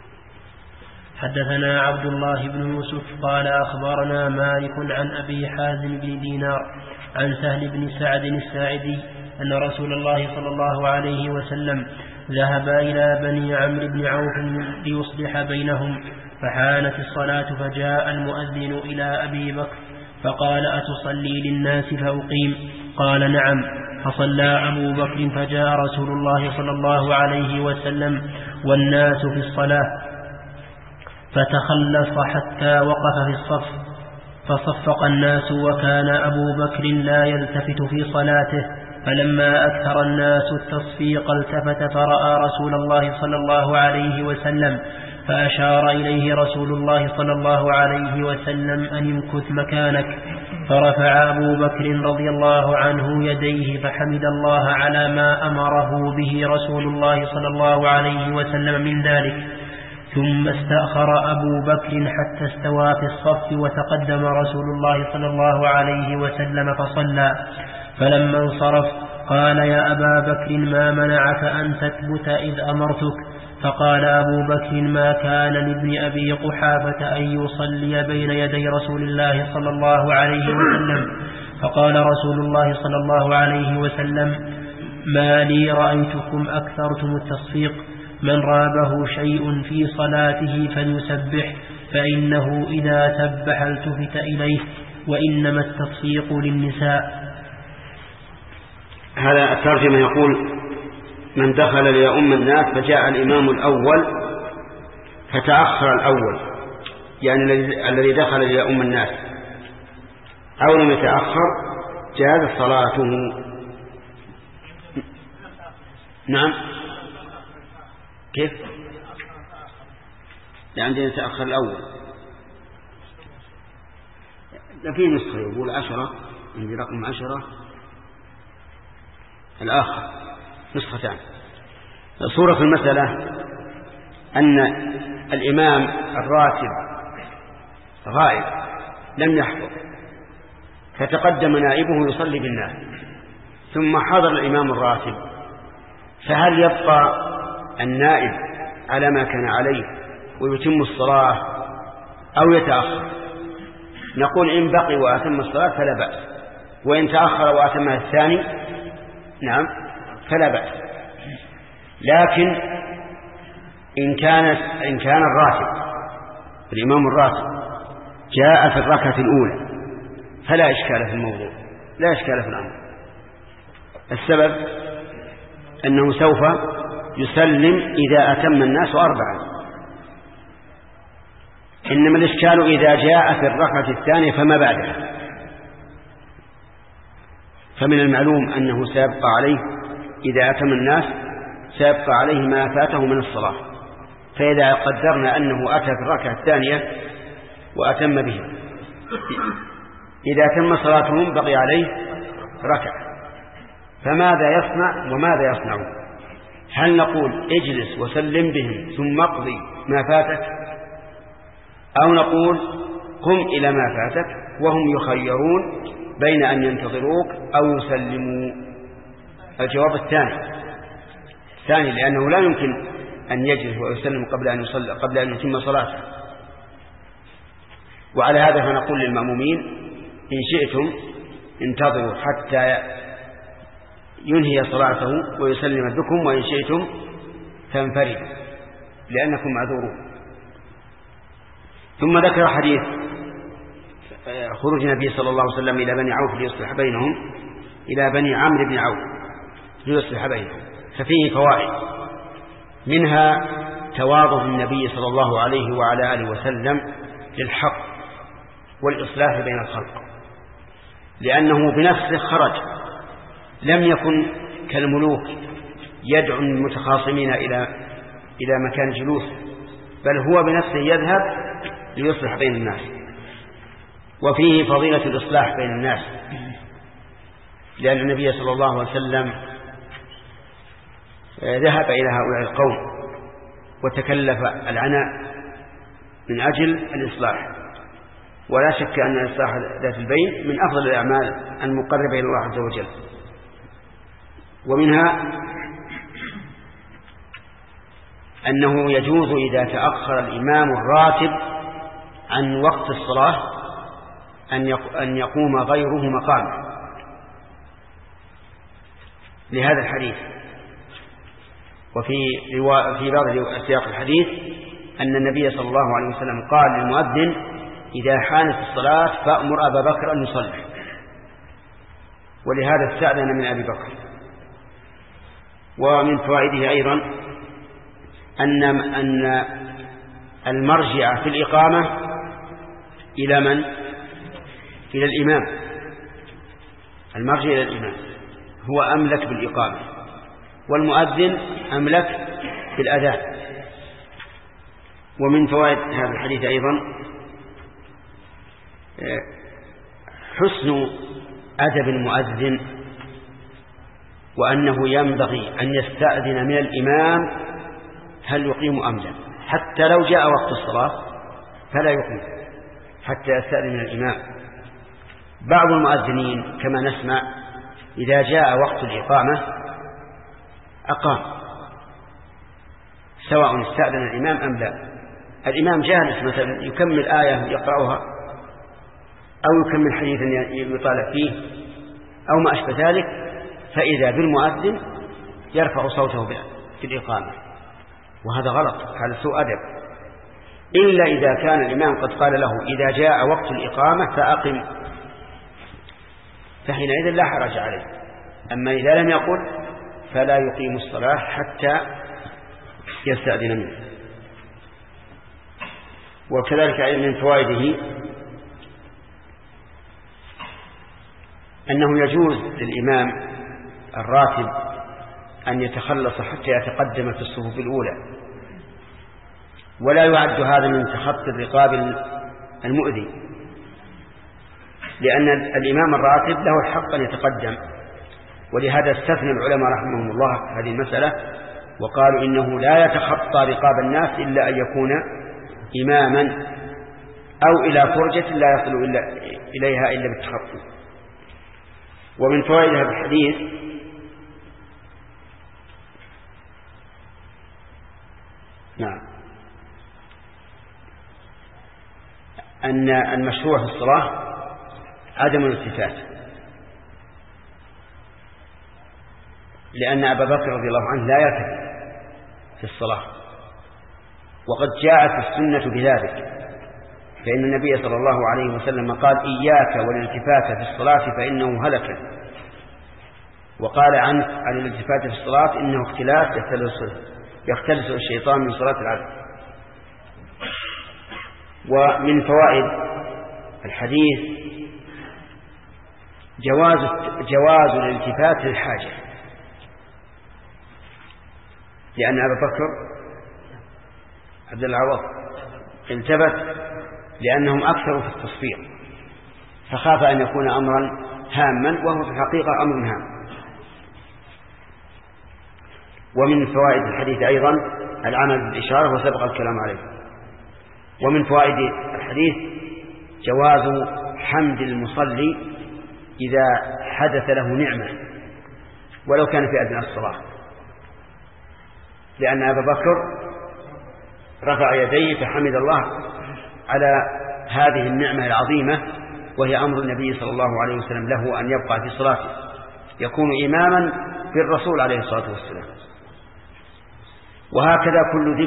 حدثنا عبد الله بن يوسف قال أخبرنا مالك عن أبي حازم بن دينار عن سهل بن سعد الساعدي أن رسول الله صلى الله عليه وسلم ذهب إلى بني عمرو بن عوف ليصلح بينهم، فحانت الصلاة فجاء المؤذن إلى أبي بكر فقال أتصلي للناس فأقيم؟ قال نعم. فصلى أبو بكر فجاء رسول الله صلى الله عليه وسلم والناس في الصلاة فتخلص حتى وقف في الصف فصفق الناس، وكان أبو بكر لا يلتفت في صلاته، فلما أكثر الناس التصفيق التفت فرأى رسول الله صلى الله عليه وسلم فأشار إليه رسول الله صلى الله عليه وسلم أن يمكث مكانك، فرفع أبو بكر رضي الله عنه يديه فحمد الله على ما أمره به رسول الله صلى الله عليه وسلم من ذلك، ثم استأخر أبو بكر حتى استوى في الصف وتقدم رسول الله صلى الله عليه وسلم فصلى، فلما انصرف قال يا أبا بكر ما منعك أن تثبت إذ أمرتك؟ فقال أبو بكر ما كان لابن أبي قحافة أن يصلي بين يدي رسول الله صلى الله عليه وسلم. فقال رسول الله صلى الله عليه وسلم ما لي رأيتكم أكثرتم التصفيق، من رابه شيء في صلاته فليسبح، فإنه إذا سبح التفت إليه، وإنما التصفيق للنساء.
هذا الترجمة يقول من دخل ليؤم الناس فجاء الإمام الأول فتأخر الأول، يعني الذي دخل ليؤم الناس أو لم يتأخر جاز صلاته. نعم. كيف؟ يعني يتأخر الأول. في نسخة يقول 10، عندي رقم 10، الآخر نسختان. صورة المسألة أن الإمام الراتب غائب لم يحضر، فتقدم نائبه يصلي بالناس، ثم حضر الإمام الراتب، فهل يبقى النائب على ما كان عليه ويتم الصلاة أو يتأخر؟ نقول إن بقي وأتم الصلاة فلا بأس، وإن تأخر وأتمها الثاني نعم فلا بأس. لكن إن كان الراتب الإمام الراتب جاء في الركعة الأولى فلا إشكال في الموضوع، لا إشكال في الأمر. السبب أنه سوف يسلم إذا أتم الناس 4، إنما الإشكال إذا جاء في الركعة الثانية فما بعدها، فمن المعلوم أنه سيبقى عليه إذا أتم الناس سيبقى عليه ما فاته من الصلاة، فإذا قدرنا أنه أتى في الركعة الثانية وأتم به، إذا تم صلاتهم بقي عليه ركعة، فماذا يصنع وماذا يصنع؟ هل نقول اجلس وسلم بهم ثم اقضي ما فاتك، أو نقول قم إلى ما فاتك وهم يخيرون بين أن ينتظروك أو يسلموا. الجواب الثاني لأنه لا يمكن أن يجلس ويسلم قبل أن يتم صلاته. وعلى هذا فنقول للمأمومين إن شئتم انتظروا حتى ينهي صلاته ويسلم بكم، وإن شئتم فانفردوا لأنكم معذورون. ثم ذكر حديث خروج النبي صلى الله عليه وسلم إلى بني عوف ليصلح بينهم، إلى بني عمرو بن عوف ليصلح بينهم، ففيه فوائد، منها تواضع النبي صلى الله عليه وعلى آله وسلم للحق والإصلاح بين الخلق، لأنه بنفسه خرج، لم يكن كالملوك يدعو المتخاصمين إلى مكان جلوس، بل هو بنفسه يذهب ليصلح بين الناس. وفيه فضيلة الإصلاح بين الناس، لأن النبي صلى الله عليه وسلم ذهب إلى هؤلاء القوم وتكلف العناء من أجل الإصلاح. ولا شك أن إصلاح ذات البين من أفضل الأعمال المقربة إلى الله عز وجل. ومنها أنه يجوز إذا تأخر الإمام الراتب عن وقت الصلاة أن يقوم غيره مقامه، لهذا الحديث. وفي بعض سياق الحديث أن النبي صلى الله عليه وسلم قال للمؤذن إذا حانت الصلاة فأمر أبا بكر أن يصلي، ولهذا استأذن من أبي بكر. ومن فوائده أيضا أن المرجع في الإقامة إلى من؟ إلى الإمام. المرجع إلى الإمام هو أملك بالإقامة، والمؤذن أملك بالأذان. ومن فوائد هذا الحديث أيضا حسن أدب المؤذن، وأنه ينبغي أن يستأذن من الإمام هل يقيم أم لا، حتى لو جاء وقت الصلاة فلا يقيم حتى يستأذن من الإمام. بعض المؤذنين كما نسمع إذا جاء وقت الإقامة أقام، سواء استأذن الإمام أم لا. الإمام جالس مثلا يكمل آية يقرأها أو يكمل حديثا يطالع فيه أو ما أشبه ذلك، فإذا بالمؤذن يرفع صوته في الإقامة، وهذا غلط، هذا سوء أدب. إلا إذا كان الإمام قد قال له إذا جاء وقت الإقامة فأقم، فحينئذ لا حرج عليه. أما إذا لم يقل فلا يقيم الصلاة حتى يستأذن منه. وكذلك من فوائده أنه يجوز للإمام الراتب أن يتخلص حتى يتقدم في الصفوف الأولى، ولا يعد هذا من تخطي الرقاب المؤذي، لأن الإمام الراتب له الحق أن يتقدم. ولهذا استثنى العلماء رحمهم الله هذه المسألة وقالوا إنه لا يتخطى رقاب الناس إلا أن يكون إماما أو إلى فرجة لا يصل إليها إلا بالتخطي. ومن فوائد هذا الحديث أن المشروع في الصلاة عدم الالتفات، لأن أبا بكر رضي الله عنه لا يلتفت في الصلاة، وقد جاءت السنة بذلك، فإن النبي صلى الله عليه وسلم قال إياك والالتفات في الصلاة فإنه هلك، وقال عن الالتفات في الصلاة إنه اختلاس يختلس الشيطان من صلاة العبد. ومن فوائد الحديث جواز الالتفات للحاجة، لأن أبا بكر عبد العوض التفت لأنهم أكثروا في التصفير، فخاف أن يكون أمرا هاما وهو في الحقيقة أمر هام. ومن فوائد الحديث أيضا العمل بالإشارة وسبق الكلام عليه. ومن فوائد الحديث جواز حمد المصلي إذا حدث له نعمة ولو كان في أثناء الصلاة، لأن أبا بكر رفع يديه فحمد الله على هذه النعمة العظيمة، وهي أمر النبي صلى الله عليه وسلم له أن يبقى في صلاته، يكون إماما بالرسول عليه الصلاة والسلام. وهكذا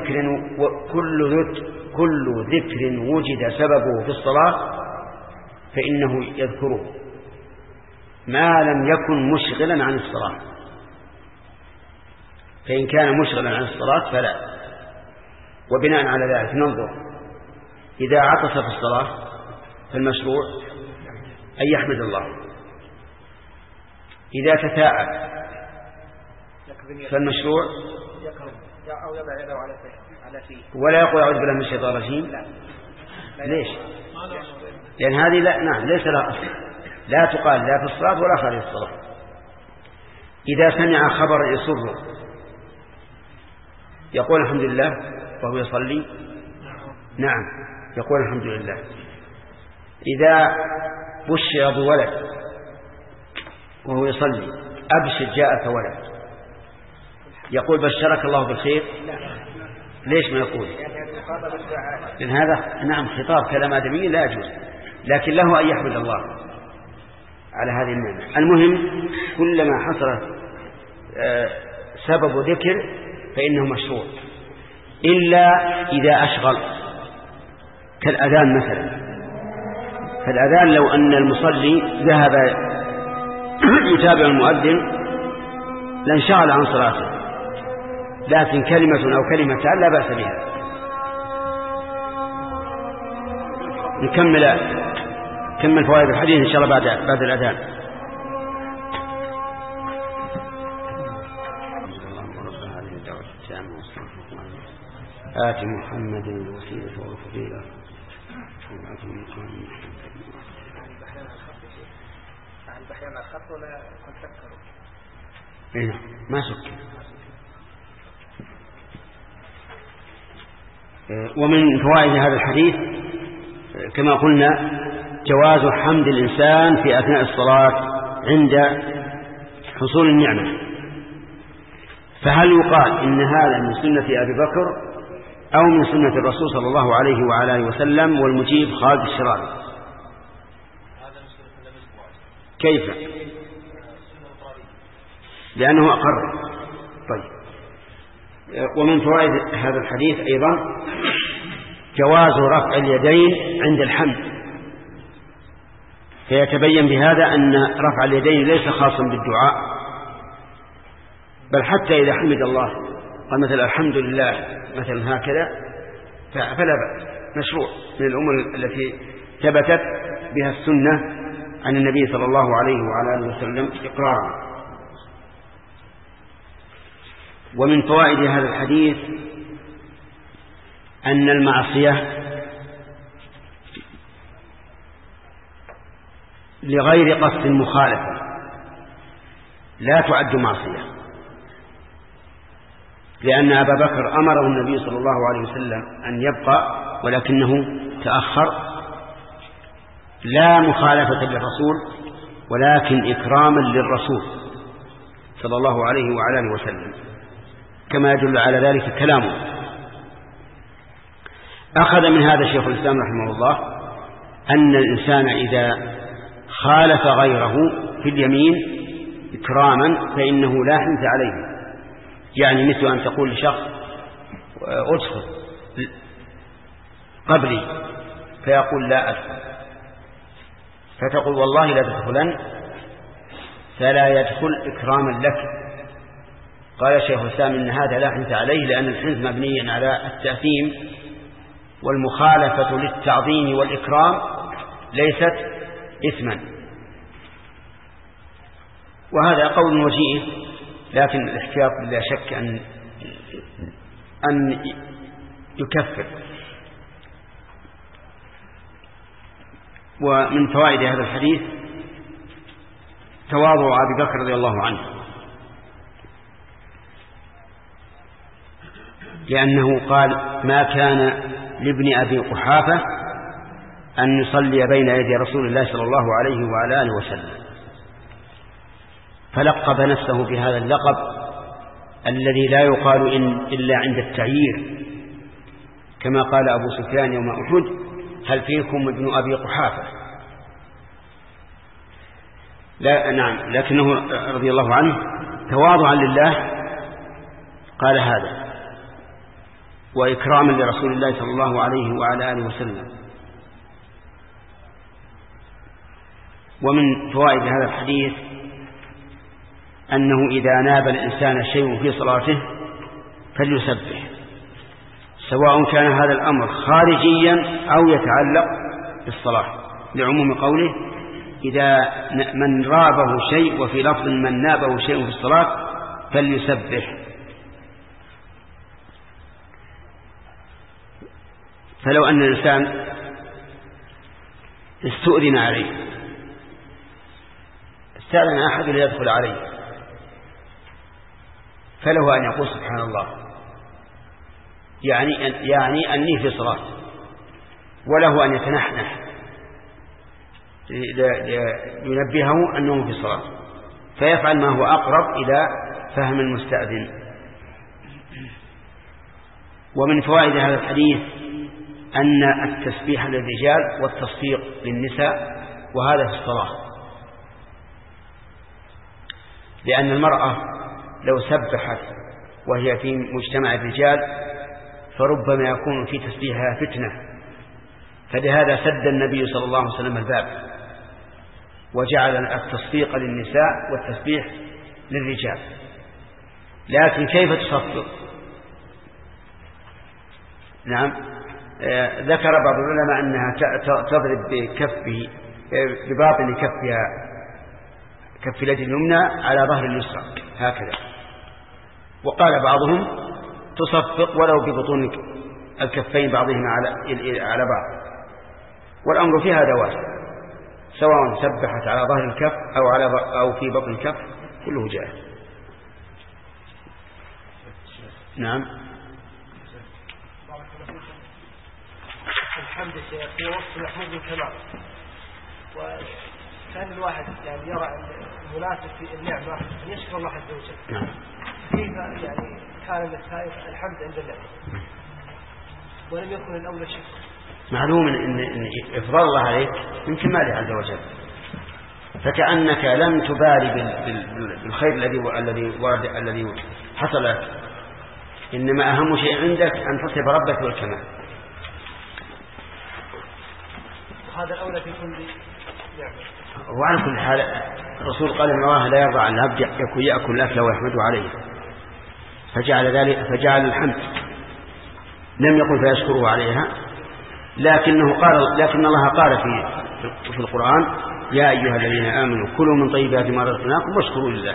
كل ذكر وجد سببه في الصلاة فإنه يذكره ما لم يكن مشغلا عن الصلاة، فإن كان مشغلا عن الصلاة فلا. وبناء على ذلك ننظر إذا عطس في الصلاة فالمشروع أن يحمد الله، إذا تثاءب فالمشروع ولا يقول أعوذ بالله من الشيطان الرجيم. ليش؟ لأن هذه ليس لها أصل، لا تقال لا في الصلاة ولا خارج الصلاة. إذا سمع خبر يسره يقول الحمد لله وهو يصلي، نعم يقول الحمد لله. إذا بشر بولد وهو يصلي أبشر جاءك ولد، يقول بشرك الله بالخير؟ ليش ما يقول؟ لأن هذا نعم خطاب كلام آدمي لا يجوز، لكن له أن يحمد الله على هذه النعمة. المهم كلما حصل سبب ذكر فإنه مشروع، إلا إذا أشغل كالأذان مثلا. فالأذان لو أن المصلي ذهب يتابع المؤذن لانشغل عن صلاته، لكن كلمة أو كلمتان لا بأس بها. نكمل فوائد الحديث إن شاء الله بعد الأذان. آت محمد الوسيلة والفضيلة ما سكر. ومن فوائد هذا الحديث كما قلنا جواز حمد الإنسان في أثناء الصلاة عند حصول النعمة. فهل يقال إن هذا من سنة أبي بكر أو من سنة الرسول صلى الله عليه وعلى آله وسلم؟ والمجيب خالد الشراري. كيف؟ لأنه أقر. طيب. ومن فوائد هذا الحديث أيضا جواز رفع اليدين عند الحمد، فيتبين بهذا أن رفع اليدين ليس خاصا بالدعاء، بل حتى إذا حمد الله قال مثلا الحمد لله مثلا هكذا فلا بأس، مشروع من الأمور التي ثبتت بها السنة عن النبي صلى الله عليه وعلى آله وسلم إقرارا. ومن فوائد هذا الحديث أن المعصية لغير قصد مخالفة لا تعد معصية، لأن أبا بكر أمره النبي صلى الله عليه وسلم أن يبقى ولكنه تأخر، لا مخالفة للرسول ولكن إكراما للرسول صلى الله عليه وعلى آله وسلم، كما يدل على ذلك كلامه. أخذ من هذا شيخ الإسلام رحمه الله أن الإنسان إذا خالف غيره في اليمين إكراما فإنه لا حنث عليه، يعني مثل أن تقول لشخص أدخل قبلي فيقول لا أدخل، فتقول والله لا تدخلن، فلا يدخل إكراما لك. قال شيخ الإسلام إن هذا لا حنث عليه، لأن الحنث مبني على التأثيم، والمخالفة للتعظيم والإكرام ليست إثما. وهذا قول وجيه، لكن الاحتياط لا شك أن يكفر. ومن فوائد هذا الحديث تواضع أبي بكر رضي الله عنه، لأنه قال ما كان لابن أبي قحافة أن يصلي بين يدي رسول الله صلى الله عليه وعلى آله وسلم، فلقب نفسه بهذا اللقب الذي لا يقال إلا عند التعيير، كما قال أبو سفيان يوم أحد: هل فيكم ابن أبي قحافة؟ لا نعم، لكنه رضي الله عنه تواضعا لله قال هذا، وإكراما لرسول الله صلى الله عليه وعلى آله وسلم. ومن فوائد هذا الحديث أنه إذا ناب الإنسان شيء في صلاته فليسبح، سواء كان هذا الأمر خارجيا أو يتعلق بالصلاة، لعموم قوله: إذا من رابه شيء، وفي لفظ: من نابه شيء في الصلاة فليسبح. فلو أن الإنسان استؤذن عليه، استأذن أحد ليدخل عليه، فله أن يقول: سبحان الله، يعني أني في صلاة، وله أن يتنحنح لينبهه أنه في صلاة، فيفعل ما هو أقرب إلى فهم المستأذن. ومن فوائد هذا الحديث أن التسبيح للرجال والتصفيق للنساء، وهذا في الصلاة، لأن المرأة لو سبحت وهي في مجتمع الرجال فربما يكون في تسبيحها فتنة، فلهذا سد النبي صلى الله عليه وسلم الباب وجعل التصفيق للنساء والتسبيح للرجال. لكن كيف تصفق؟ نعم، ذكر بعض العلماء أنها تضرب بباطن كفها، كف اليد اليمنى على ظهر اليسرى هكذا، وقال بعضهم تصفق ولو ببطون الكفين بعضهما على بعض، والأمر في هذا واسع، سواء سبحت على ظهر الكف أو في بطن الكف كله جائز. نعم.
الحمد لله في وصف محمود الكمال، وكان الواحد يعني يرى المناسب في النعمة أن يشكر الله عز وجل.
نعم.
كيف يعني كان النتائج الحمد عند النعمة ولم يكن الأولى شكر؟
معلوم إن إفضال الله عليك من كماله عز وجل، فكأنك لم تبالي بالخير الذي حصل لك، إنما أهم شيء عندك أن تصف ربك بالكمال.
هذا الأولى في كل نعمة.
وعلى كل حال الرسول قال: إن الله لا يرضى عن العبد يأكل الأكل ويحمد عليه، فجعل الحمد، لم يقل فيشكره عليها، لكن الله قال في القرآن: يا أيها الذين آمنوا كلوا من طيبات ما رزقناكم واشكروا لله.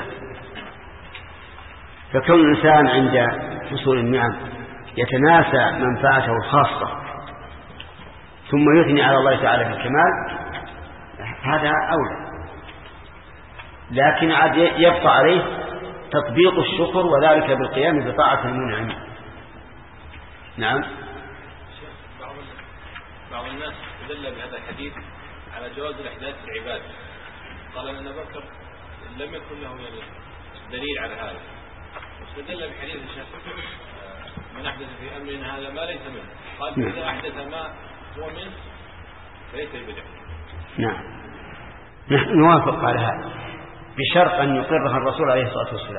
فكون الإنسان عند حصول النعم يتناسى منفعته الخاصة ثم يثني على الله تعالى بالكمال، هذا أولى، لكن عاد يبقى عليه تطبيق الشكر، وذلك بالقيام بطاعة المنعم. نعم.
بعض الناس استدل بهذا الحديث على جواز الإحداث في العبادة، قال أن أبا بكر لم يكن له يعني دليل على هذا، واستدل بحديث الشيخ: من أحدث في أمرنا هذا ما ليس منه، قال: إذا أحدث ما هو منه فليس بدعة.
نعم، نحن نوافق على هذا بشرط أن يقرها الرسول عليه الصلاة والسلام.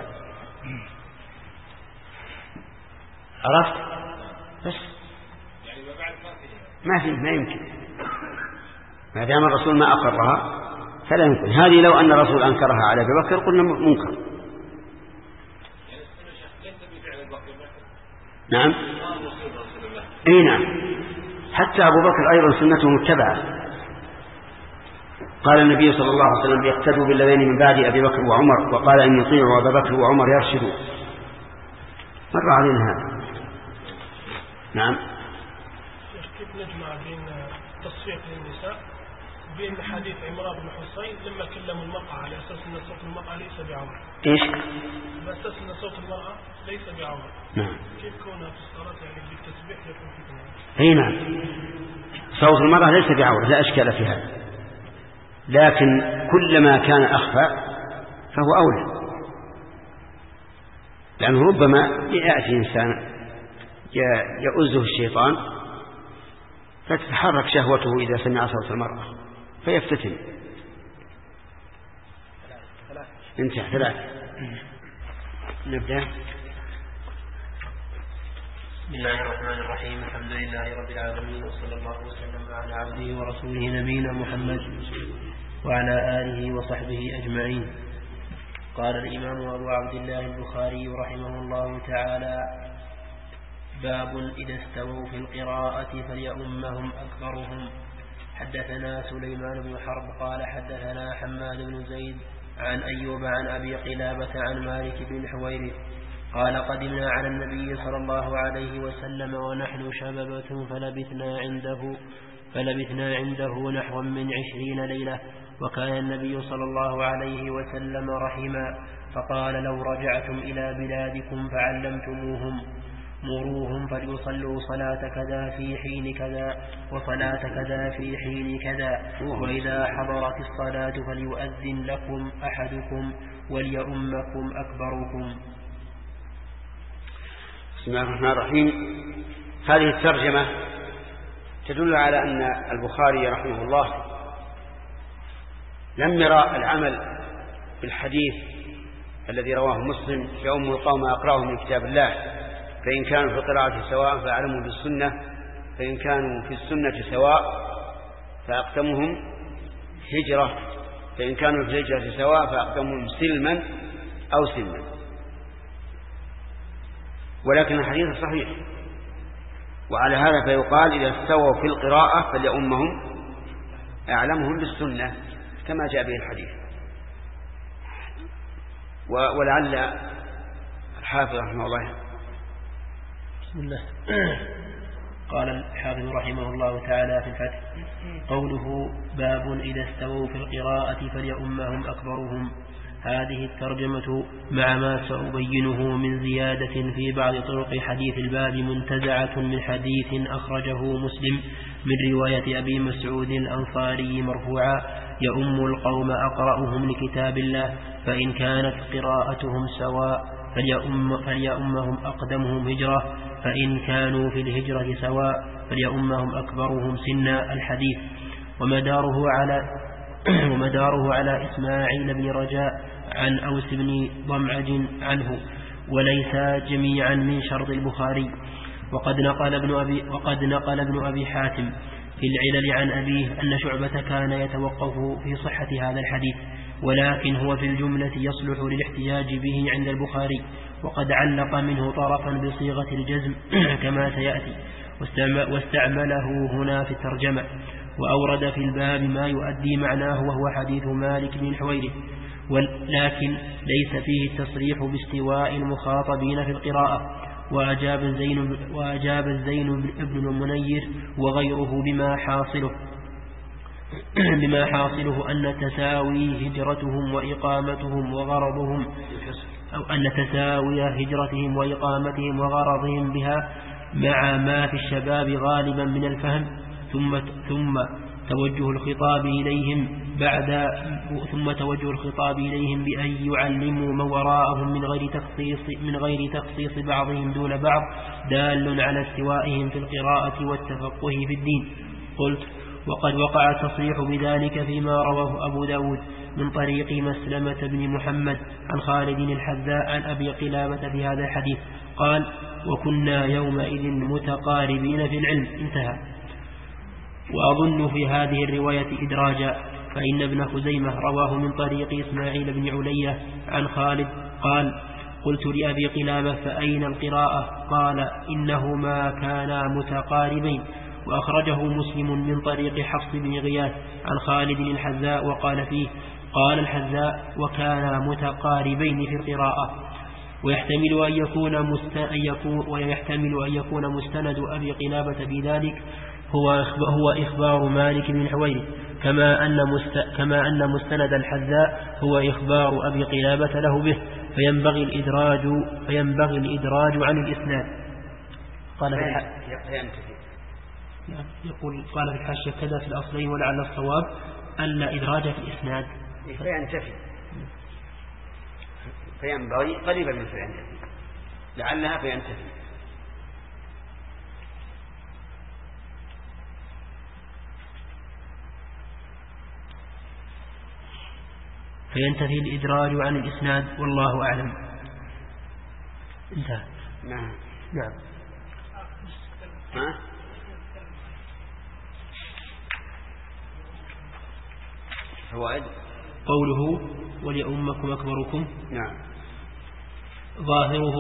عرفت؟ بس
يعني ما بعد
ما يمكن، ما دام الرسول ما أقرها فلا يمكن. هذه لو أن الرسول أنكرها على أبي بكر قلنا منكر. نعم. اي نعم، حتى أبو بكر أيضا سنته متبعة. قال النبي صلى الله عليه وسلم: يقتدوا بالذين من بعد أبي بكر وعمر، وقال: إن يطيعوا أبا بكر وعمر يرشدوا. مر علينا هذا. نعم.
كيف نجمع بين التصفيق للنساء
بين حديث عمران بن حسين لما كلم المرأة على أساس أن صوت المرأة ليس بعورة.
إيش؟
على أساس أن صوت المرأة ليس بعورة.
نعم.
كيف كونها في الصلاة يعني بالتسبيح يكون في كلام؟
أي نعم. صوت المرأة ليس بعورة لا أشكال في هذا، لكن كلما كان أخفى فهو أولى، لأنه ربما يأتي إنسان يؤزه الشيطان فتتحرك شهوته إذا سمع صوت المرأة فيفتتن. انتهى 3. نبدأ.
بسم الله الرحمن الرحيم. الحمد لله رب العالمين، وصلى الله وسلم على عبده ورسوله نبينا محمد وعلى آله وصحبه أجمعين. قال الإمام أبو عبد الله البخاري رحمه الله تعالى: باب إذا استووا في القراءة فليؤمهم أكبرهم. حدثنا سليمان بن حرب قال حدثنا حماد بن زيد عن أيوب عن أبي قلابة عن مالك بن الحويرث قال: قدمنا على النبي صلى الله عليه وسلم ونحن شببة فلبثنا عنده نحو من 20 ليلة، وكان النبي صلى الله عليه وسلم رحيما، فقال: لو رجعتم إلى بلادكم فعلمتموهم مروهم فليصلوا صلاة كذا في حين كذا وصلاة كذا في حين كذا، وإذا حضرت الصلاة فليؤذن لكم أحدكم وليؤمكم أكبركم.
بسم الله الرحمن الرحيم. هذه الترجمة تدل على أن البخاري رحمه الله لم يرى العمل بالحديث الذي رواه مسلم: يؤم القوم أقرأهم من كتاب الله، فإن كانوا في القراءة سواء فأعلموا بالسنة، فإن كانوا في السنة سواء فأقدمهم هجرة، فإن كانوا في الهجرة سواء فأقدمهم سلما أو سلما. ولكن الحديث صحيح، وعلى هذا فيقال: إذا استووا في القراءة فليؤمهم أعلمهم بالسنة، كما جاء به الحديث. ولعل الحافظ رحمه الله.
بسم الله. قال الحافظ رحمه الله تعالى في الفتح: قوله باب إذا استووا في القراءة فليؤمهم أكبرهم. هذه الترجمة مع ما سأبينه من زيادة في بعض طرق حديث الباب منتزعة من حديث أخرجه مسلم من رواية أبي مسعود الأنصاري مرفوعا: يؤم القوم أقرأهم لكتاب الله، فإن كانت قراءتهم سواء فليؤمهم أقدمهم هجرة، فإن كانوا في الهجرة سواء فليؤمهم أكبرهم سنا. الحديث ومداره على إسماعيل بن رجاء عن أوس بن ضمعج عنه، وليس جميعا من شرط البخاري. وقد نقل ابن أبي حاتم في العلل عن أبيه أن شعبة كان يتوقف في صحة هذا الحديث، ولكن هو في الجملة يصلح للاحتجاج به عند البخاري، وقد علق منه طرفا بصيغة الجزم كما سيأتي، واستعمله هنا في الترجمة، وأورد في الباب ما يؤدي معناه وهو حديث مالك بن الحويرث، ولكن ليس فيه التصريح باستواء المخاطبين في القراءة. وأجاب الزين بن المنير وغيره بما حاصله أن تساوي هجرتهم وإقامتهم وغرضهم، أو أن تساوي هجرتهم وإقامتهم وغرضهم بها مع ما في الشباب غالبا من الفهم، ثم توجه الخطاب إليهم بأن يعلموا من وراءهم من غير تخصيص بعضهم دون بعض، دال على استوائهم في القراءة والتفقه في الدين. قلت: وقد وقع التصريح بذلك فيما رواه أبو داود من طريق مسلمة بن محمد عن خالد الحذاء عن أبي قلابة في هذا الحديث، قال: وكنا يومئذ متقاربين في العلم. انتهى. وأظن في هذه الرواية إدراجا، فإن ابن خزيمة رواه من طريق إسماعيل بن علية عن خالد قال: قلت لأبي قلابة: فأين القراءة؟ قال: إنهما كانا متقاربين. وأخرجه مسلم من طريق حفص بن غياث عن خالد الحذاء وقال فيه: قال الحذاء: وكانا متقاربين في القراءة. ويحتمل أن يكون مستند أبي قلابة بذلك هو إخبار مالك بن الحويرث، كما أن مستند الحذاء هو إخبار أبي قلابة له به، فينبغي الإدراج عن الإسناد. قال في الحاشية كذا في الأصلين، ولعل الصواب أن إدراج في الإسناد
فينبغي قريبا من فينتفي، لعلها فينتفي.
فينتفي الإدراج عن الإسناد، والله أعلم. انتهى.
نعم. فوائد
قوله وليؤمكم أكبركم.
نعم.
ظاهره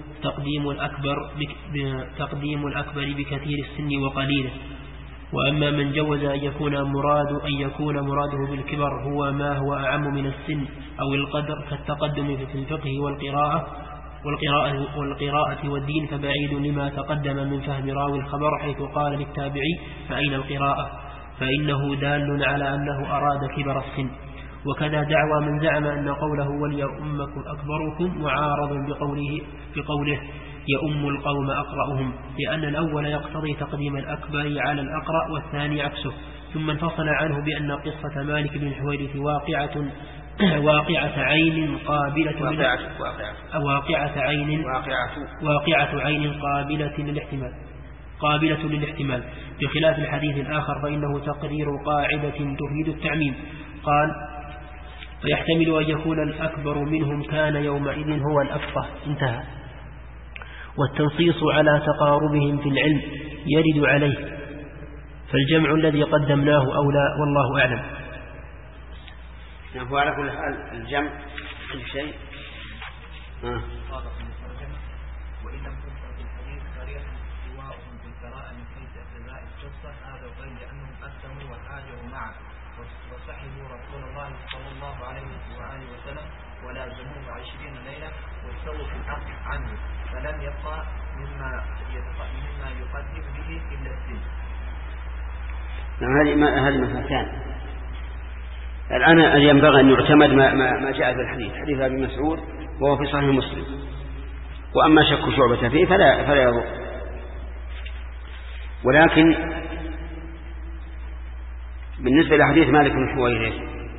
تقديم الأكبر بكثير السن وقليله. وأما من جوز أن يكون مراده بالكبر هو ما هو أعم من السن أو القدر كالتقدم في الفقه والقراءة والدين، فبعيد لما تقدم من فهم راوي الخبر، حيث قال للتابعي فأين القراءة، فإنه دال على أنه أراد كبر السن. وكذا دعوى من زعم أن قوله وليؤمكم أكبركم معارض بقوله يؤم القوم أقرأهم، لأن الأول يقتضي تقديم الأكبر على الأقرأ والثاني عكسه. ثم انفصل عنه بأن قصة مالك بن الحويرث واقعة عين قابلة للاحتمال بخلاف الحديث الآخر، فإنه تقرير قاعدة تفيد التعميم. قال فيحتمل أن يكون الأكبر منهم كان يومئذ هو الأفقه. انتهى. والتنصيص على تقاربهم في العلم يرد عليه، فالجمع الذي قدمناه أولى، والله أعلم.
هو على كل حال الجمع كل شيء.
وإن لم تذكر في الحديث صريحا استواءهم في القراءة من حيث اقتضاء القصة، هذا غير لأنهم أسلموا وهاجروا معه وصحبوا رسول الله صلى الله عليه وآله وسلم ولازموه 20 ليلة واستووا في الأرض عنه، فلم يبقى مما يقدم به إلا السن.
هذه مسألتان. الآن ينبغي أن يعتمد ما جاء في الحديث، حديث أبي مسعود وهو في صحيح مسلم. وأما شك شعبة فيه فلا يضر. ولكن بالنسبة لحديث مالك بن الحويرث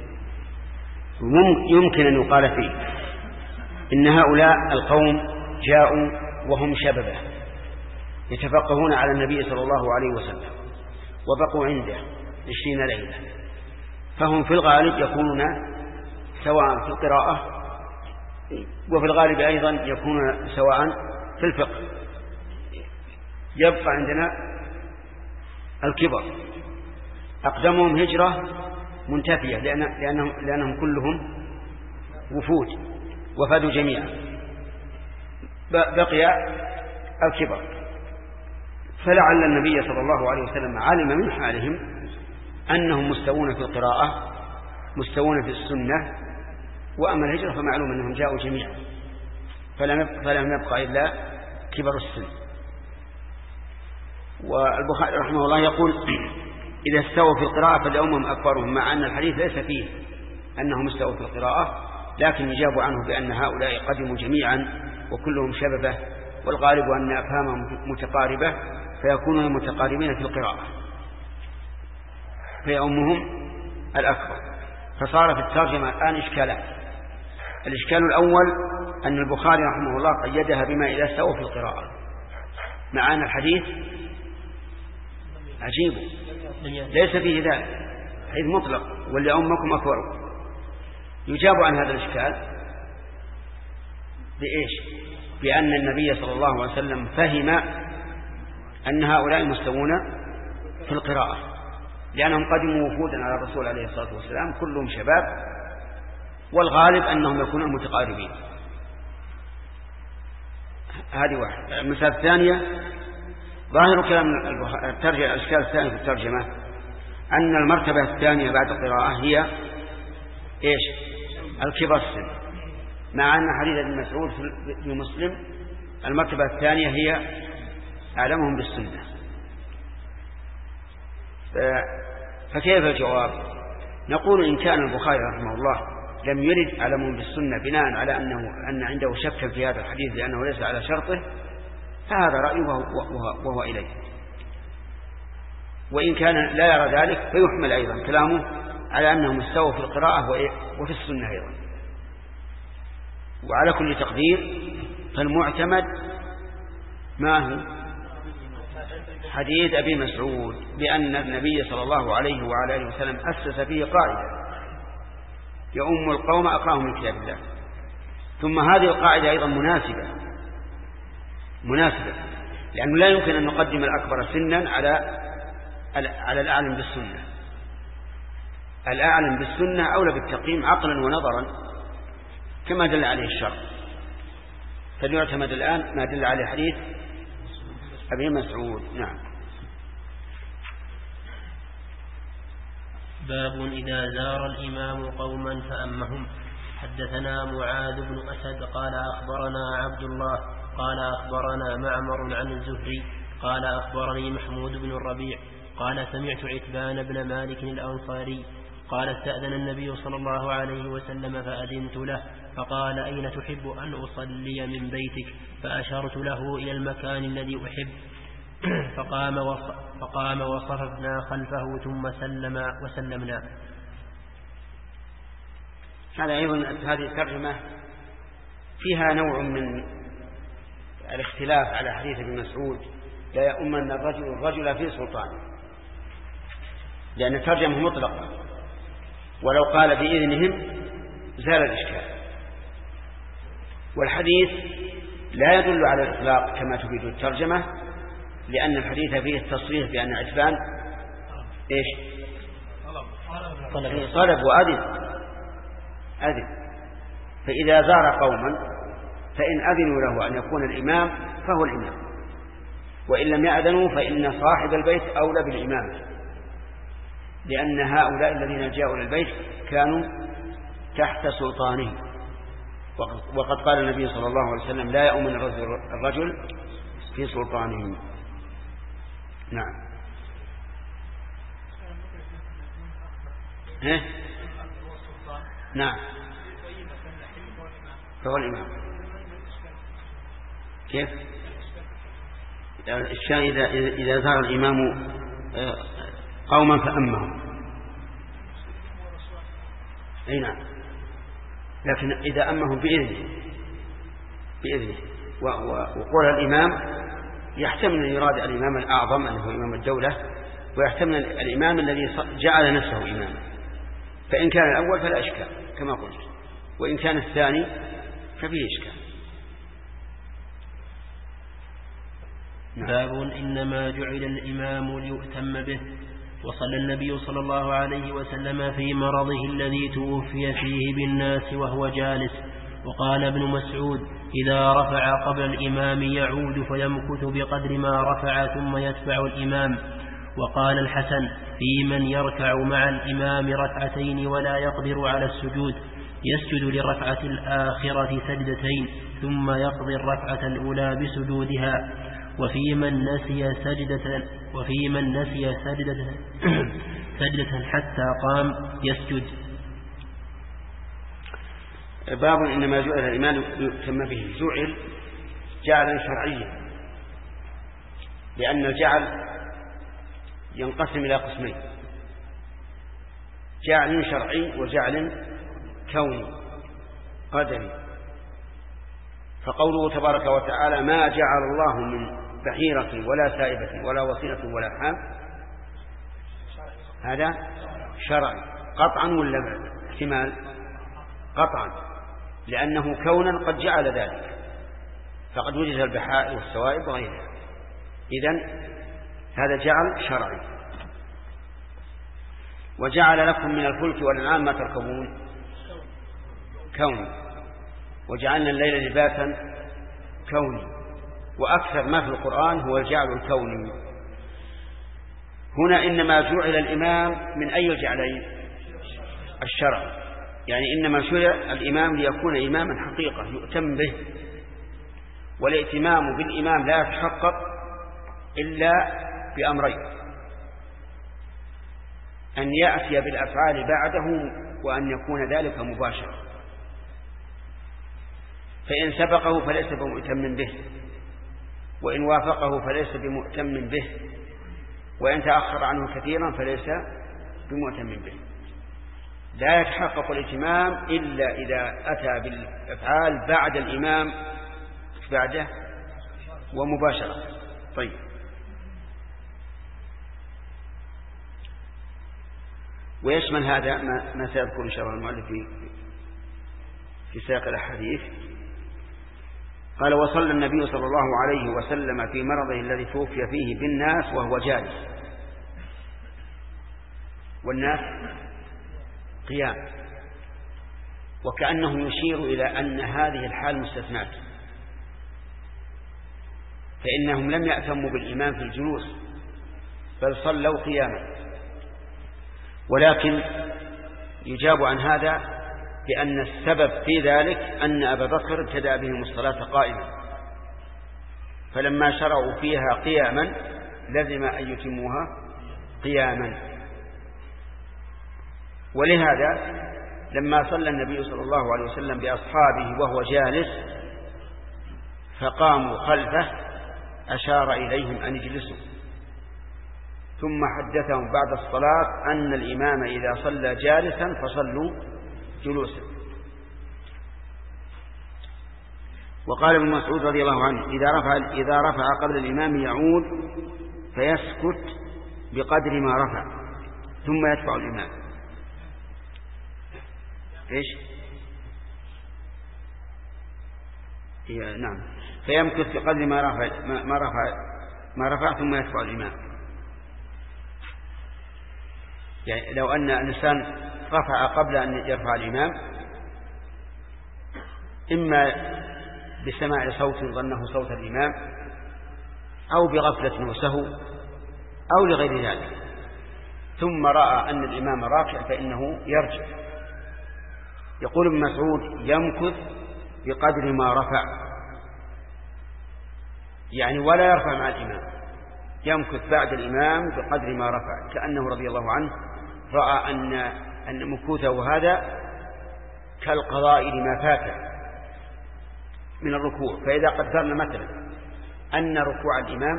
يمكن أن يقال فيه إن هؤلاء القوم جاءوا وهم شببه يتفقهون على النبي صلى الله عليه وسلم وبقوا عنده 20 ليلة، فهم في الغالب يكونون سواء في القراءة وفي الغالب أيضا يكونون سواء في الفقه. يبقى عندنا الكبر، أقدمهم هجرة منتفية لأنهم كلهم وفادوا جميعا، بقي الكبر. فلعل النبي صلى الله عليه وسلم علم من حالهم أنهم مستوون في القراءة مستوون في السنة، وأما الهجرة فمعلوم أنهم جاءوا جميعا، فلم يبقى إلا كبر السن. والبخاري رحمه الله يقول إذا استووا في القراءة فليؤمهم أكبرهم، مع أن الحديث ليس فيه أنهم استووا في القراءة، لكن يجاب عنه بأن هؤلاء قدموا جميعا وكلهم شببه، والغالب أن أفهامهم متقاربة فيكونون متقاربين في القراءة فيؤمهم الأكبر. فصار في الترجمة الآن إشكالات. الإشكال الأول أن البخاري رحمه الله قيدها بما إذا استووا في القراءة، مع أن الحديث عجيب ليس فيه ذلك، حيث مطلق وليؤمكم أكبركم. يجاب عن هذا الإشكال بإيش؟ بأن النبي صلى الله عليه وسلم فهم أن هؤلاء مستوون في القراءة، لأنهم قدموا وفودا على الرسول عليه الصلاة والسلام كلهم شباب، والغالب أنهم يكونون متقاربين. هذه واحدة. المسألة الثانية ظاهر كلام الإشكال الثاني في الترجمة أن المرتبة الثانية بعد القراءة هي إيش؟ الكبر السن، مع أن حديث ابن مسعود في مسلم المرتبة الثانية هي أعلمهم بالسنة. فكيف الجواب؟ نقول إن كان البخاري رحمه الله لم يرد علم بالسنة بناء على أن عنده شك في هذا الحديث لأنه ليس على شرطه، فهذا رأيه وهو إليه. وإن كان لا يرى ذلك فيحمل أيضا كلامه على أنه مستوى في القراءة وفي السنة أيضا. وعلى كل تقدير فالمعتمد ما هو؟ حديث أبي مسعود بأن النبي صلى الله عليه وعلى آله وسلم أسس فيه قاعدة يؤم القوم أقراهم من كتاب الله. ثم هذه القاعدة أيضا مناسبة لأنه لا يمكن أن نقدم الأكبر سنا على الأعلم بالسنة. الأعلم بالسنة أولى بالتقييم عقلا ونظرا كما دل عليه الشرع. فليعتمد الآن ما دل عليه حديث أبي مسعود. نعم.
باب إذا زار الإمام قوما فأمهم. حدثنا معاذ بن أسد قال أخبرنا عبد الله قال أخبرنا معمر عن الزهري قال أخبرني محمود بن الربيع قال سمعت عتبان بن مالك الأنصاري قال استأذن النبي صلى الله عليه وسلم فأذنت له فقال أين تحب أن أصلي من بيتك؟ فأشرت له إلى المكان الذي أحب فقام وصففنا خلفه ثم سلم وسلمنا.
هذا أيضا هذه الترجمة فيها نوع من الاختلاف على حديث ابن مسعود لا يؤمن الرجل في سلطانه، لأن الترجمة مطلقة، ولو قال بإذنهم زال الإشكال. والحديث لا يدل على الإطلاق كما تفيد الترجمة، لأن الحديث فيه التصريح بأن عتبان طلب وأذن. فإذا زار قوما فإن أذنوا له أن يكون الإمام فهو الإمام، وإن لم يأذنوا فإن صاحب البيت أولى بالإمام، لأن هؤلاء الذين جاءوا للبيت كانوا تحت سلطانه. وقد قال النبي صلى الله عليه وسلم لا يؤمن الرجل في سلطانه. نعم. نعم فهو الإمام. كيف؟ الشاهد إذا زار الإمام قوما فأمهم. أي نعم، لكن إذا أمهم بإذنه وقول الإمام يحتمل أن يراد الإمام الأعظم أنه إمام الدولة، ويحتمل الإمام الذي جعل نفسه إماما. فإن كان الأول فلا إشكال كما قلت، وإن كان الثاني ففيه إشكال.
باب إنما جعل الإمام ليؤتم به. وصلى النبي صلى الله عليه وسلم في مرضه الذي توفي فيه بالناس وهو جالس. وقال ابن مسعود إذا رفع قبل الإمام يعود فيمكث بقدر ما رفع ثم يتبع الإمام. وقال الحسن في من يركع مع الإمام ركعتين ولا يقدر على السجود يسجد للركعة الآخرة سجدتين ثم يقضي الركعة الأولى بسجودها. وفي من نسي سجدة حتى قام يسجد.
باب إنما جعل الإمام يؤتم به. جعلا شرعيا، لأن الجعل ينقسم إلى قسمين: جعل شرعي وجعل كوني قدري. فقوله تبارك وتعالى ما جعل الله من بحيرة ولا سائبة ولا وصيلة ولا حام، هذا شرعي قطعا ولا احتمال؟ قطعا، لأنه كونا قد جعل ذلك، فقد وجد البحائر والسوائب وغيرها. إذن هذا جعل شرعي. وجعل لكم من الفلك والأنعام ما تركبون كوني. وجعلنا الليل لباسا كوني. وأكثر ما في القرآن هو الجعل الكوني. هنا إنما جعل الإمام من أي الجعلين؟ الشرع، يعني إنما شرع الإمام ليكون إماما حقيقة يؤتم به. والائتمام بالإمام لا يتحقق إلا بأمرين: أن يأتي بالأفعال بعده وأن يكون ذلك مباشرة، فإن سبقه فليس بمؤتم به، وإن وافقه فليس بمؤتم به، وإن تأخر عنه كثيرا فليس بمؤتم به. لا يتحقق الإتمام إلا إذا أتى بالأفعال بعد الإمام بعده ومباشرة. طيب، ويشمل هذا ما سيذكر إن شاء الله المؤلف في سياق الأحاديث. قال: وصلى النبي صلى الله عليه وسلم في مرضه الذي توفي فيه بالناس وهو جالس، والناس قيام، وكأنه يشير إلى أن هذه الحال مستثنات، فإنهم لم يأتموا بالإمام في الجلوس بل صلوا قياما. ولكن يجاب عن هذا بأن السبب في ذلك أن أبا بكر ابتدأ بهم الصلاة قائما، فلما شرعوا فيها قياما لزم أن يتموها قياما. ولهذا لما صلى النبي صلى الله عليه وسلم بأصحابه وهو جالس فقاموا خلفه أشار إليهم أن يجلسوا، ثم حدثهم بعد الصلاة أن الإمام إذا صلى جالسا فصلوا جلوسا. وقال ابن مسعود رضي الله عنه: إذا رفع قبل الإمام يعود فيسكت بقدر ما رفع ثم يتبع الإمام. إيش؟ نعم، فيمكث بقدر ما رفع ثم يتبع الإمام. يعني لو أن الإنسان رفع قبل أن يرفع الإمام، إما بسماع صوت ظنه صوت الإمام، أو بغفلة وسهو، أو لغير ذلك، ثم رأى أن الإمام راكع فإنه يرجع. يقول ابن مسعود: يمكث بقدر ما رفع، يعني ولا يرفع مع الإمام، يمكث بعد الإمام بقدر ما رفع، كأنه رضي الله عنه رأى أن مكوثه هذا كالقضاء لما فات من الركوع. فإذا قدرنا مثلا أن ركوع الإمام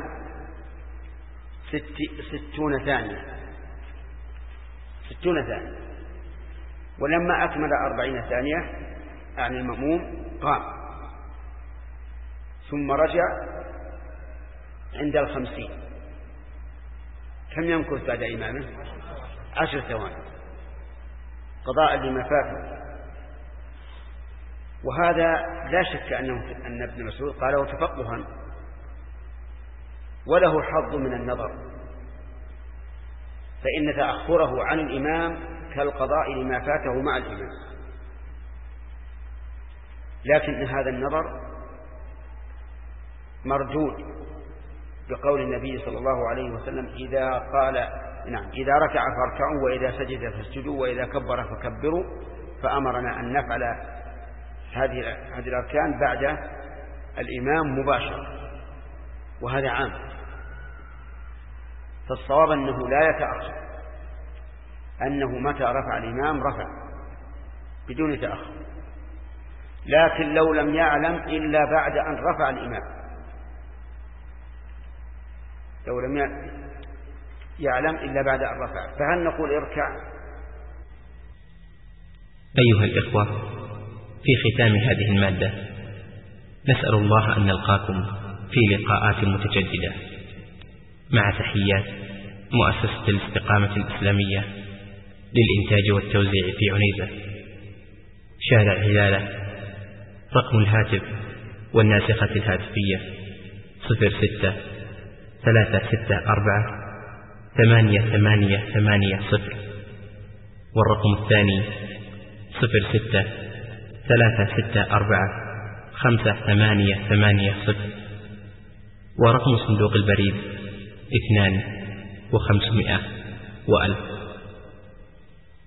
60 ثانية، ولما أكمل 40 ثانية عن المأموم قام، ثم رجع عند 50، كم يمكث بعد إمامه؟ 10 ثواني قضاء لما فات. وهذا لا شك أن ابن مسعود قاله تفقها، وله حظ من النظر، فإن تأخره عن الإمام كالقضاء لما فاته مع الإمام. لكن هذا النظر مردود بقول النبي صلى الله عليه وسلم: إذا ركع فاركعوا، وإذا سجد فاسجدوا، وإذا كبر فكبروا، فأمرنا أن نفعل هذه الأركان بعد الإمام مباشرة، وهذا عام. فالصواب أنه لا يتأخر، أنه متى رفع الإمام رفع بدون تأخر. لكن لو لم يعلم إلا بعد أن رفع الإمام، لو لم يعلم إلا بعد أن رفع، فهل نقول اركع؟
أيها الإخوة، في ختام هذه المادة نسأل الله أن نلقاكم في لقاءات متجددة، مع تحيات مؤسسة الاستقامة الإسلامية للإنتاج والتوزيع في عنيزة، شارع هلالة. رقم الهاتف والناسخة الهاتفية 06-364-8880، والرقم الثاني 06-364-5880، ورقم صندوق البريد 2500 و1000.